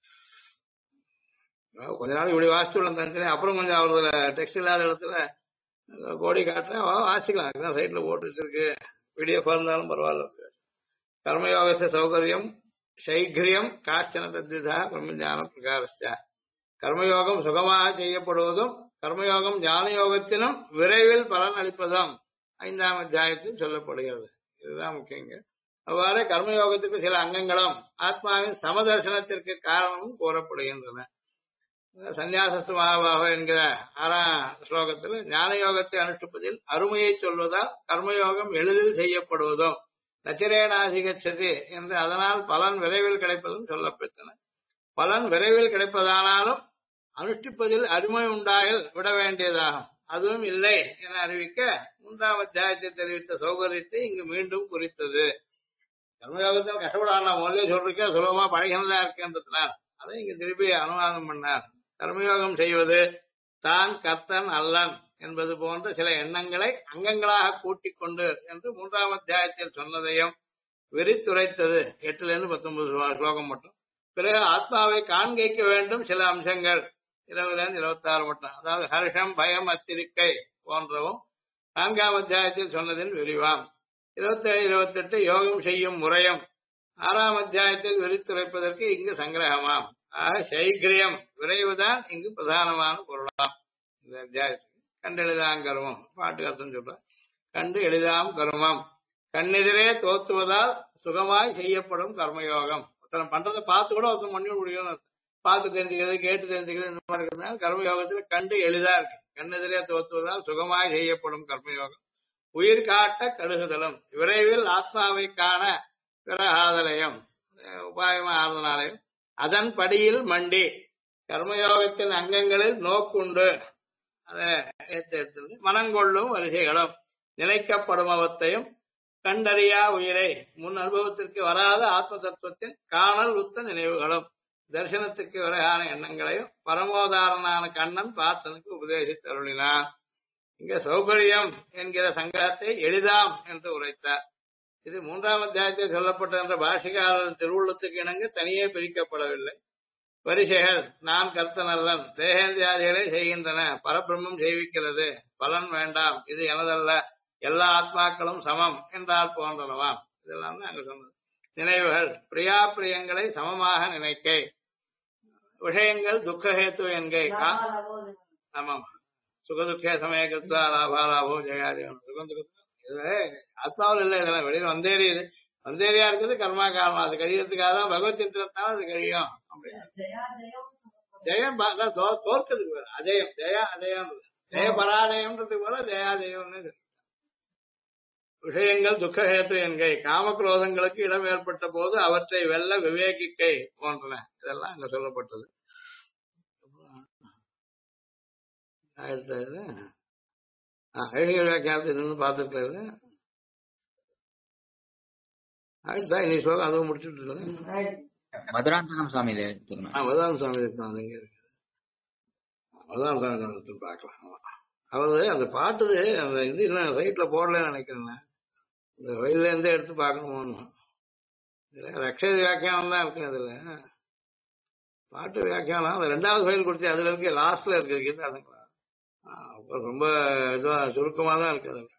கொஞ்ச நாள் இப்படி வாசிச்சு விட, அப்புறம் கொஞ்சம் அவரதுல டெக்ஸ்ட் இல்லாத இடத்துல கோடி காட்டுறேன், வாசிக்கலாம். சைட்ல போட்டு வச்சிருக்கு, பிடிஎஃப் இருந்தாலும் பரவாயில்ல. கர்மயோக சௌகரியம் சைகிரியம் காஷ்டன தத்விதா பிரம்மஞான பிரகாரஸ்ய. கர்மயோகம் சுகமாக செய்யப்படுவதும் கர்மயோகம் ஞான யோகத்தினும் விரைவில் பலன் அளிப்பதும் 5ஆம் அத்தியாயத்தில் சொல்லப்படுகிறது. இதுதான் முக்கியங்க. அவ்வாறு கர்மயோகத்துக்கு சில அங்கங்களும் ஆத்மாவின் சமதர்சனத்திற்கு காரணமும் கூறப்படுகின்றன. சந்நியாசஸ்து மகாபாவ என்கிற 6ஆம் ஸ்லோகத்தில் ஞான யோகத்தை அனுஷ்டிப்பதில் அருமையை சொல்வதால் கர்மயோகம் எளிதில் செய்யப்படுவதும் நச்சிரேனாதிகச்சதி என்று அதனால் பலன் விரைவில் கிடைப்பதும் சொல்லப்பட்டன. பலன் விரைவில் கிடைப்பதானாலும் அனுஷ்டிப்பதில் அருமை உண்டாயில் விட வேண்டியதாகும். அதுவும் இல்லை என அறிவிக்க 3ஆம் அத்தியாயத்தை தெரிவித்த சௌகரியத்தை இங்கு மீண்டும் குறித்தது. கர்மயோகத்தில் கஷ்டப்படாம முதலே சொல்றேன், சுலபமா பழகினதா இருக்கின்றதுனால் அதை இங்கு திருப்பி அனுவாதம் பண்ணார். கர்மயோகம் செய்வது தான் கர்த்தன் அல்லன் என்பது போன்ற சில எண்ணங்களை அங்கங்களாக கூட்டிக் கொண்டு என்று 3ஆம் அத்தியாயத்தில் சொன்னதையும் விரித்துரைத்தது. 8-19 ஸ்லோகம் மட்டும். பிறகு ஆத்மாவை காண்கைக்க வேண்டும் சில அம்சங்கள் 20-26 மட்டும். அதாவது ஹர்ஷம், பயம், அத்திரிக்கை போன்றவும் 4ஆம் அத்தியாயத்தில் சொன்னதின் விரிவாம். 27-28 யோகம் செய்யும் முறையும் 6ஆம் அத்தியாயத்தில் விரித்துரைப்பதற்கு இங்கு சங்கிரகமாம். ஆக சைகிரியம் விரைவுதான் இங்கு பிரதானமான பொருளாம். இந்த அத்தியாயத்துக்கு கண்டு எளிதாம் கருமம் பாட்டு அர்த்தம் சொல்ற. கண்டு எளிதாம் கருமம் கண்ணெதிரே தோத்துவதால் சுகமாய் செய்யப்படும் கர்மயோகம். ஒருத்தன் பண்றதை பார்த்து கூட ஒருத்தன் பண்ணி முடியும். பார்த்து தெரிஞ்சுக்கிறது, கேட்டு தெரிஞ்சுக்கிறது இந்த மாதிரி இருக்கிறதுனால கர்மயோகத்துல கண்டு எளிதா இருக்கு. கண்ணெதிரே தோத்துவதால் சுகமாய் செய்யப்படும் கர்மயோகம். உயிர் காட்ட கழுகுதலும் விரைவில் ஆத்மாவை காண பிறகாதலையும் உபாயமா ஆறுதனாலையும் அதன் படியில் மண்டி கர்மயோகத்தின் அங்கங்களில் நோக்குண்டு அதை ஏற்று மனங்கொள்ளும் வரிசைகளும் நினைக்கப்படுமவத்தையும் கண்டறியா உயிரை முன் அனுபவத்திற்கு வராத ஆத்ம தத்துவத்தின் காணல் உத்த நினைவுகளும் தரிசனத்துக்கு விரையான எண்ணங்களையும் பரமோதாரனான கண்ணன் பார்த்தனுக்கு உபதேசித்தருளினான். இங்க சௌகரியம் என்கிற சங்கரத்தை எளிதாம் என்று உரைத்தார். இது 3ஆம் அத்தியாயத்தில் சொல்லப்பட்ட என்ற பாஷிகாரர் திருவுள்ளத்துக்கு இணங்க தனியே பிரிக்கப்படவில்லை. வரிசைகள் நான் கர்த்தனல்லன் தேகேந்தியாதிகளை செய்கின்றன, பரபிரம்மம் செய்விக்கிறது, பலன் வேண்டாம், இது எனதல்ல, எல்லா ஆத்மாக்களும் சமம் என்றால் போன்றனவாம். இதெல்லாம் தான் அங்க சொன்னது. நினைவுகள் பிரியா பிரியங்களை சமமாக நினைக்கை, விஷயங்கள் துக்கஹேத்து என்கை. ஆமாம், சுகதுக்கே சமயக்கத்தா லாபாலாபோ ஜெயாதியம் சுகம் துக்கம் இது ஆத்மாவில் இல்லை. இதெல்லாம் வெளியில் வந்தேறியுது. வந்தேரியா இருக்குது கர்மா காரணம். அது கழியறதுக்காக தான் பகவத் சித்திரத்தாலும் அது கழியும். ஜெயம் தோற்கிறதுக்கு போல அஜயம், ஜெயா அஜயம், ஜெய பராஜயம்ன்றதுக்கு போல ஜெயாஜயம்னு. விஷயங்கள் துக்கஹேத்து என்கை, காமக்ரோதங்களுக்கு இடம் ஏற்பட்ட போது அவற்றை வெல்ல விவேகிக்கை போன்றன. இதெல்லாம் அங்க சொல்லப்பட்டது. அழகிய வியாக்கியானத்தை பார்த்துருக்காரு. ஆயிடுதா இனி சொல்ல அதுவும் முடிச்சுட்டு மதுராந்தகம் சுவாமி மதுராந்த சுவாமி இருக்கணும். இங்க இருக்கு மதுராந்த சுவாமி பார்க்கலாம். அதாவது அந்த பாட்டு அந்த இது இன்னும் சைட்ல போடலன்னு நினைக்கிறேன். இந்த வயல்ல இருந்தே எடுத்து பார்க்கணுமோன்னு. ரக்ஷ வியாக்கியானம் தான் இருக்கு. அதுல பாட்டு வியாக்கியானம் அந்த 2வது ஃபைல் கொடுத்து அதுல இருக்கு, லாஸ்ட்ல இருக்கு. அதுங்களா ரொம்ப இதுவா சுருக்கமா தான் இருக்கு. அதுல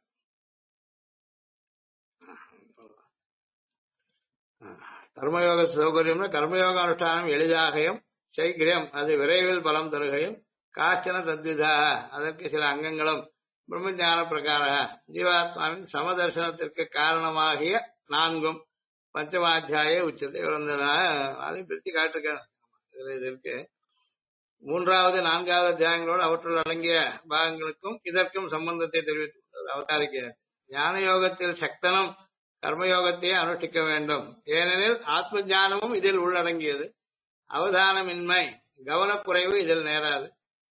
கர்மயோக சௌகரியம்னா கர்மயோக அனுஷ்டானம் எளிதாகையும் சைக்கிரியம் அது விரைவில் பலம் தருகையும் காஷ்டன தத்விதா அதற்கு சில அங்கங்களும் பிரம்மஞான பிரகார ஜீவாத்மாவின் சமதர்சனத்திற்கு காரணமாகிய 4ம் பஞ்சமாத்தியாய உச்சத்தை விளந்ததாக அதையும் பிரித்து காட்டிருக்கேன். இது இருக்கு. 3வது 4வது அத்தியாயங்களோடு அவற்றுள் அடங்கிய பாகங்களுக்கும் இதற்கும் சம்பந்தத்தை தெரிவித்துள்ளது அவதாரிக்கிறார். ஞான யோகத்தில் சக்தனும் கர்மயோகத்தையே அனுஷ்டிக்க வேண்டும். ஏனெனில் ஆத்ம ஞானமும் இதில் உள்ளடங்கியது. அவதானமின்மை கவனக்குறைவு இதில் நேராது.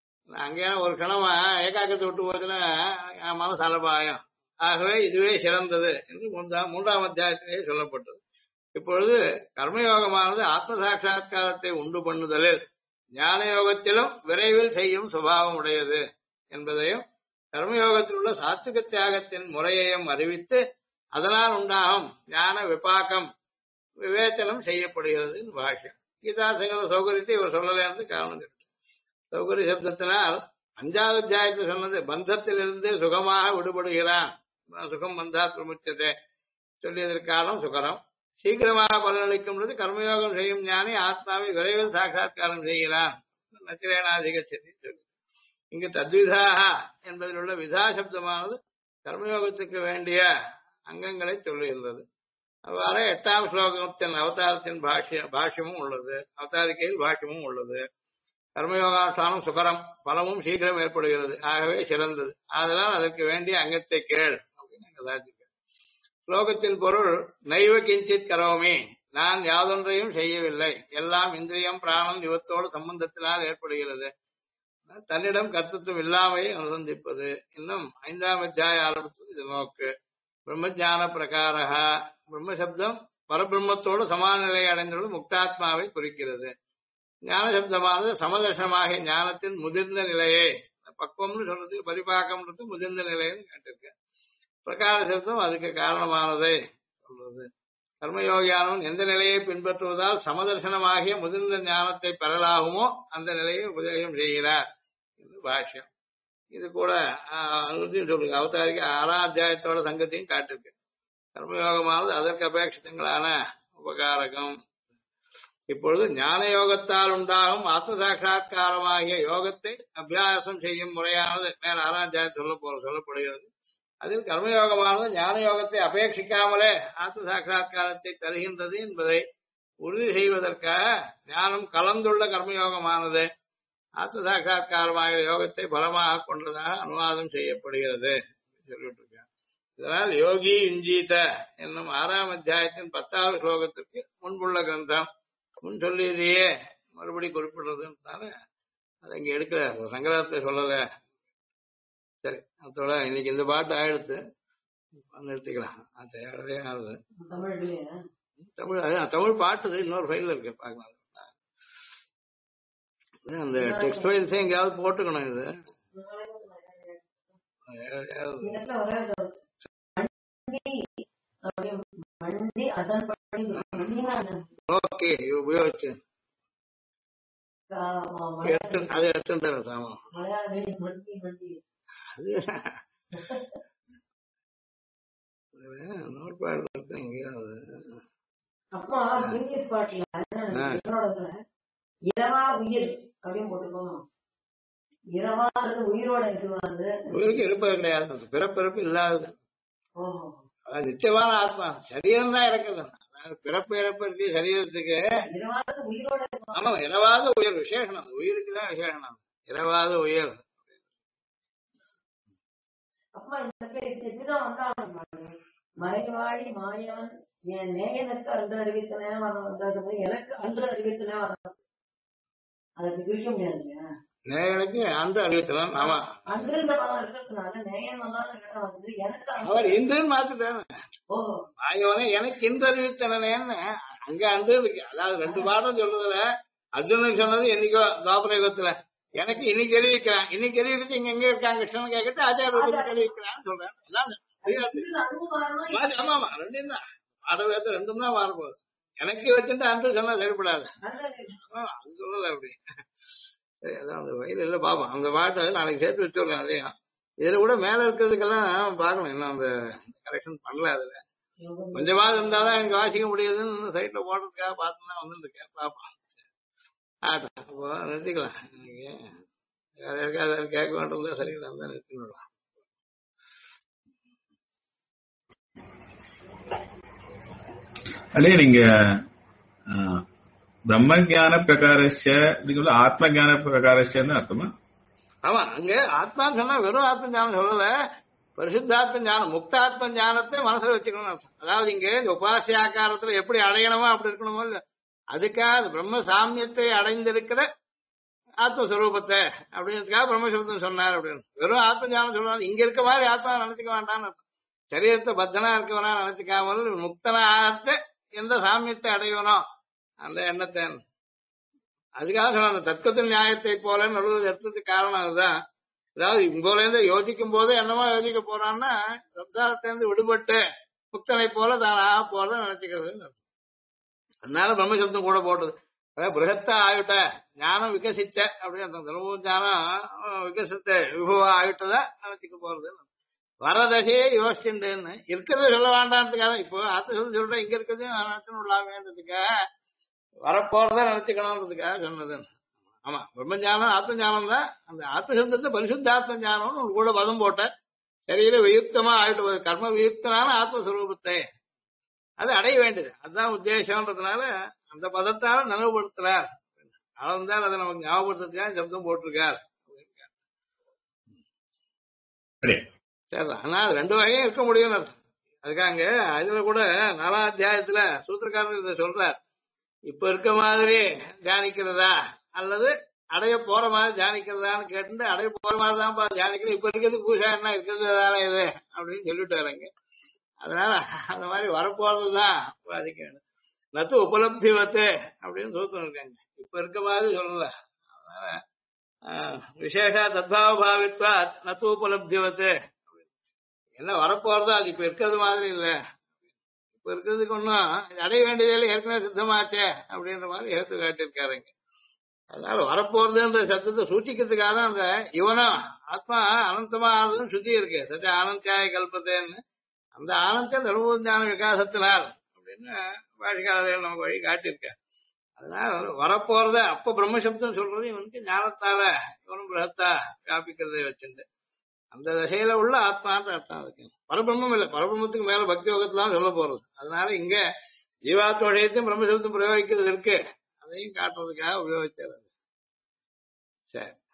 அங்கே ஒரு கணமா ஏகாக்கத்தை விட்டு போச்சுன்னா மனசு அலபாயம். ஆகவே இதுவே சிறந்தது என்று 3ஆம் அத்தியாயத்திலே சொல்லப்பட்டது. இப்பொழுது கர்மயோகமானது ஆத்ம சாட்சா்காரத்தை உண்டு பண்ணுதலில் ஞான யோகத்திலும் விரைவில் செய்யும் சுபாவம் உடையது என்பதையும் கர்மயோகத்தில் உள்ள சாத்விக தியாகத்தின் முறையையும் அறிவித்து அதனால் உண்டாகும் ஞான விபாக்கம் விவேச்சனம் செய்யப்படுகிறது பாஷ்யம். கீதாசங்கர சௌகரியத்தை இவர் சொல்லலேருந்து காரணம் இருக்கு. சௌகரிய சப்தத்தினால் 5வது அத்தியாயத்தில் சொன்னது பந்தத்திலிருந்து சுகமாக விடுபடுகிறான், சுகம் பந்தா திருமுச்சத்தை சொல்லியதற்காலம் சுகரம். சீக்கிரமாக பலனளிக்கும் கர்மயோகம் செய்யும் ஞானி ஆத்மாவை விரைவில் சாட்சா்காரம் செய்கிறான். நச்சிரேனாதிக சொல்லி இங்கு தத்விதாக என்பதில் உள்ள விதா சப்தமானது கர்மயோகத்துக்கு வேண்டிய அங்கங்களை சொல்லுகின்றது. அவ்வாறு 8ஆம் ஸ்லோகத்தின் அவதாரத்தின் பாஷ்யமும் உள்ளது, அவதாரிக்கையில் பாஷ்யமும் உள்ளது. கர்மயோகானுஷ்டானம் சுகரம், பலமும் சீக்கிரம் ஏற்படுகிறது, ஆகவே சிறந்தது. ஆதலால் அதற்கு வேண்டிய அங்கத்தை கேள் அப்படின்னு ஸ்லோகத்தின் பொருள் நைவ கிஞ்சித் கரோமி, நான் யாதொன்றையும் செய்யவில்லை, எல்லாம் இந்திரியம் பிராணம் இவத்தோடு சம்பந்தத்தினால் ஏற்படுகிறது. தன்னிடம் கர்த்தத்துவம் இல்லாமையை அனுசந்திப்பது. இன்னும் 5ஆம் அத்தியாய ஆரம்பத்தில் இது நோக்கு. பிரம்மஜான பிரகாரா பிரம்மசப்தம் பரபிரம்மத்தோடு சமான நிலையை அடைந்துள்ள முக்தாத்மாவை குறிக்கிறது. ஞான சப்தமானது சமதர்சனமாகிய ஞானத்தின் முதிர்ந்த நிலையை, பக்குவம்னு சொல்றது பரிபாக்கம்ன்றது முதிர்ந்த நிலைன்னு கேட்டிருக்க. பிரகார சப்தம் அதுக்கு காரணமானதை சொல்றது. கர்மயோகியானவன் எந்த நிலையை பின்பற்றுவதால் சமதர்சனமாகிய முதிர்ந்த ஞானத்தை பெறலாகுமோ அந்த நிலையை உபதேசம் செய்கிறார் என்று பாஷ்யம். இது கூட சொல்லுங்க. அவதாரிக்கு 6ஆம் அத்தியாயத்தோட சங்கத்தையும் காட்டிருக்கு. கர்மயோகமானது அதற்கு அபேட்சிதங்களான உபகாரகம். இப்பொழுது ஞான யோகத்தால் உண்டாகும் ஆத்ம சாட்சா்காரமாகிய யோகத்தை அபியாசம் செய்யும் முறையானது மேல 6ஆம் அத்தியாயத்தில் சொல்லப்படுகிறது. அதில் கர்மயோகமானது ஞான யோகத்தை அபேட்சிக்காமலே ஆத்ம சாட்சா்காரத்தை தருகின்றது என்பதை உறுதி செய்வதற்காக ஞானம் கலந்துள்ள கர்மயோகமானது ஆத்ம சாட்சா்காரமாகிற யோகத்தை பலமாக கொண்டதாக அனுவாதம் செய்யப்படுகிறது சொல்லிட்டு இருக்காங்க. இதனால் யோகி இஞ்சீத என்னும் 6ஆம் அத்தியாயத்தின் 10வது ஸ்லோகத்திற்கு முன்புள்ள கிரந்தம் முன் சொல்லியதையே மறுபடி குறிப்பிடுறதுனால அதை இங்க எடுக்கிறார், சங்கராத்தை சொல்லல. சரி, அதோட இன்னைக்கு இந்த பாட்டு ஆயிடுத்து, நிறுத்திக்கலாம். அது ஆகுது. தமிழ் தமிழ் பாட்டு இன்னொரு ஃபைல் இருக்கு, பார்க்கலாம். அந்த டெக்ஸ்ட் ஃபைல்ஸ் எங்கேயாவது போட்டுக்கணும். இது ஓகே உபயோகிச்சு அது எடுத்துட்டு சாமா நோட் பேட் இருக்கு எங்கேயாவது. இரவா உயிர் அப்படின்னு போட்டுக்கோங்க. இரவாது உயிரோட இருக்குவாது, உயிருக்கு இருப்பது கிடையாது, பிறப்பிறப்பு இல்லாதது. நிச்சயமான ஆத்மா சரீரம் தான் இறக்குது. பிறப்பு இறப்பு இருக்கு சரீரத்துக்கு. உயிரோட ஆமா, இரவாத உயிர் விசேஷனம், உயிருக்கு தான் விசேஷனம், இரவாத உயிர். அப்பா இப்படிதான் வந்தாங்க. மறைவாழி மாயவன் என் நேயனுக்கு அன்று அறிவித்தனே வர்றது, எனக்கு அன்று அறிவித்தனே வர்றது. அதுக்கு பிரிக்க முடியாது. நேயனுக்கு அன்று அறிவித்தலாம். ஆமா, அன்றுன்ற பதம் இருக்கிறதுனால நேயன் வந்தாலும் வந்து எனக்கு அவர் இன்றுன்னு மாத்திட்டாங்க. மாயவனே எனக்கு இன்று அறிவித்தனேன்னு அங்க அன்று இருக்கு. அதாவது 2 பாடம் சொல்றதுல அர்ஜுனன் சொன்னது என்னைக்கோ துவாபரயுகத்துல, எனக்கு இன்னைக்கு அறிவிக்கிறான். இன்னைக்கு அறிவிச்சு இங்க எங்க இருக்காங்க கிருஷ்ணன் கேட்கிட்டு ஆச்சாரிய அறிவிக்கிறான்னு சொல்றேன். ஆமா ஆமா, 2 தான் பாடவேத்த, 2 தான் மாறப்போகுது. எனக்கு வச்சுட்டு அன்று சொன்னா சரிப்படாது, அது சொல்லல அப்படி. சரி, அதான் அந்த வயது இல்லை பாப்போம். அந்த பாட்டை நாளைக்கு சேர்த்து வச்சுருக்கேன். அதையும் இதுல கூட மேல இருக்கிறதுக்கெல்லாம் பார்க்கணும், இன்னும் அந்த கரெக்ஷன் பண்ணல. அதுல கொஞ்சமாவது இருந்தாதான் எனக்கு வாசிக்க முடியுதுன்னு சைட்ல போடுறதுக்காக பார்த்துதான் வந்துருக்கேன். பாப்போம். அப்போ நிறுத்திக்கலாம். இன்னைக்கு வேற யாருக்காவது கேட்க வேண்டியது சரியில்லை, தான் நிறுத்திக்கலாம். அலே நீங்க பிரம்ம ஜான பிரகாரஸ்ய ஆத்ம ஜான பிரகாரஸ்யன்னு அர்த்தமா? ஆமா, அங்க ஆத்மான்னு சொன்னா வெறும் ஆத்ம ஞானம் சொல்லல, பரிசுத்தாத்ம ஞானம், முக்தாத்ம ஞானத்தை மனசுல வச்சுக்கணும் அர்த்தம். அதாவது இங்க இந்த உபாசிய ஆக்காரத்துல எப்படி அடையணுமோ அப்படி இருக்கணுமோ இல்ல, அதுக்காக பிரம்ம சாமியத்தை அடைந்திருக்கிற ஆத்மஸ்வரூபத்தை அப்படின்றதுக்காக பிரம்மசப்தம் சொன்னார் அப்படின்னு. வெறும் ஆத்ம ஞானம் சொல்லுவாங்க, இங்க இருக்க மாதிரி ஆத்மா நினைச்சுக்க வேண்டாம்னு. சரீரத்தை பத்தனா இருக்கவனா நினைச்சுக்காமல் முக்தனாக எந்த சாமியத்தை அடையணும் அந்த எண்ணத்தை, அதுக்காக சொல்ல அந்த தத்துவத்தின் நியாயத்தை போல நடுவது எடுத்ததுக்கு காரணம் அதுதான். அதாவது இங்கோல இருந்து யோசிக்கும் போது என்னமோ யோசிக்க போறான்னா சம்சாரத்திலிருந்து விடுபட்டு முக்தனை போல தான் ஆக போறத நினைச்சுக்கிறது. அதனால பிரம்மசப்தம் கூட போட்டது. அதாவது பிருகத்தா ஆயுட்ட ஞானம் விகசிச்ச அப்படின்னு திரும்பவும் ஞானம் விகசித்த விபவா ஆயுட்டதா நினைச்சுக்க போறது. வரதசையே யோசிச்சுன்னு இருக்கிறத சொல்ல வேண்டான்றதுக்காக இப்போ ஆத்மசப்தம் சொல்றேன், இங்க இருக்கிறதையும் நினைச்சுன்னு உள்ளாமன்றதுக்காக வரப்போறதா நினைச்சுக்கணும்ன்றதுக்காக சொன்னது. ஆமா, பிரம்மஞானம் ஆத்ம ஞானம் தான். அந்த ஆத்மசப்தத்தை பரிசுத்தாத்ம ஞானம்னு ஒரு கூட பதம் போட்ட சரீர வியுக்தமா ஆயிட்டு கர்ம வியுக்தனான ஆத்மஸ்வரூபத்தை அது அடைய வேண்டியது, அதுதான் உத்தேசம்ன்றதுனால அந்த பதத்தால நினைவுபடுத்துறார். அவன்தான் அதை நமக்கு ஞாபகப்படுத்துறதுக்காக சப்தம் போட்டிருக்கார். சரி, ஆனா 2 வகையும் இருக்க முடியும் அதுக்காங்க. அதுல கூட 4ஆம் அத்தியாயத்துல சூத்திரக்காரர் இதை சொல்றார். இப்ப இருக்க மாதிரி தியானிக்கிறதா அல்லது அடைய போற மாதிரி தியானிக்கிறதான்னு கேட்டு, அடைய போற மாதிரி தான் தியானிக்கிறேன், இப்ப இருக்கிறது பூஜா என்ன இருக்கிறதுனால இது அப்படின்னு சொல்லிட்டு வராங்க. அதனால அந்த மாதிரி வரப்போறதுதான் பாதிக்கணும். நத்து உபலப்திவத்து அப்படின்னு சூத்திரம் இருக்காங்க, இப்ப இருக்க மாதிரி சொல்லல. அதனால விசேஷ தத்பாவ பாவித்வா நத்து உபலப்திவத்து, என்ன வரப்போறதோ அது இப்ப இருக்கிறது மாதிரி இல்ல, இப்ப இருக்கிறதுக்கு ஒன்னும் அடைய வேண்டியதில்லை, ஏற்கனவே சித்தமாச்சே அப்படின்ற மாதிரி எடுத்து காட்டியிருக்காருங்க. அதனால வரப்போறதுன்ற சத்தத்தை சூச்சிக்கிறதுக்காக அந்த இவனும் ஆத்மா அனந்தமா ஆனதுன்னு சுத்தி இருக்கு. சத்த ஆனந்தியாய கல்பத்தேன்னு அந்த ஆனந்த தர்மஞான விகாசத்தினால் அப்படின்னு பாஷிகாரர்கள் நமக்கு வழி காட்டியிருக்க. அதனால வரப்போறத அப்ப பிரம்மசப்தம் சொல்றது இவனுக்கு ஞானத்தால இவனும் பிரகத்தா வியாபிக்கிறதை வச்சுட்டு அந்த திசையில உள்ள ஆத்மான்ற அர்த்தம் இருக்கு. பரபிரம்மம் இல்லை, பரபிரம்மத்துக்கு மேல பக்தி யோகத்தான் சொல்ல போறது. அதனால இங்க ஜீவாத்ம விஷயத்தையும் பிரம்மசப்தம் பிரயோகிக்கிறது இருக்கு, அதையும் காட்டுறதுக்காக உபயோகிச்சாரு. சரி.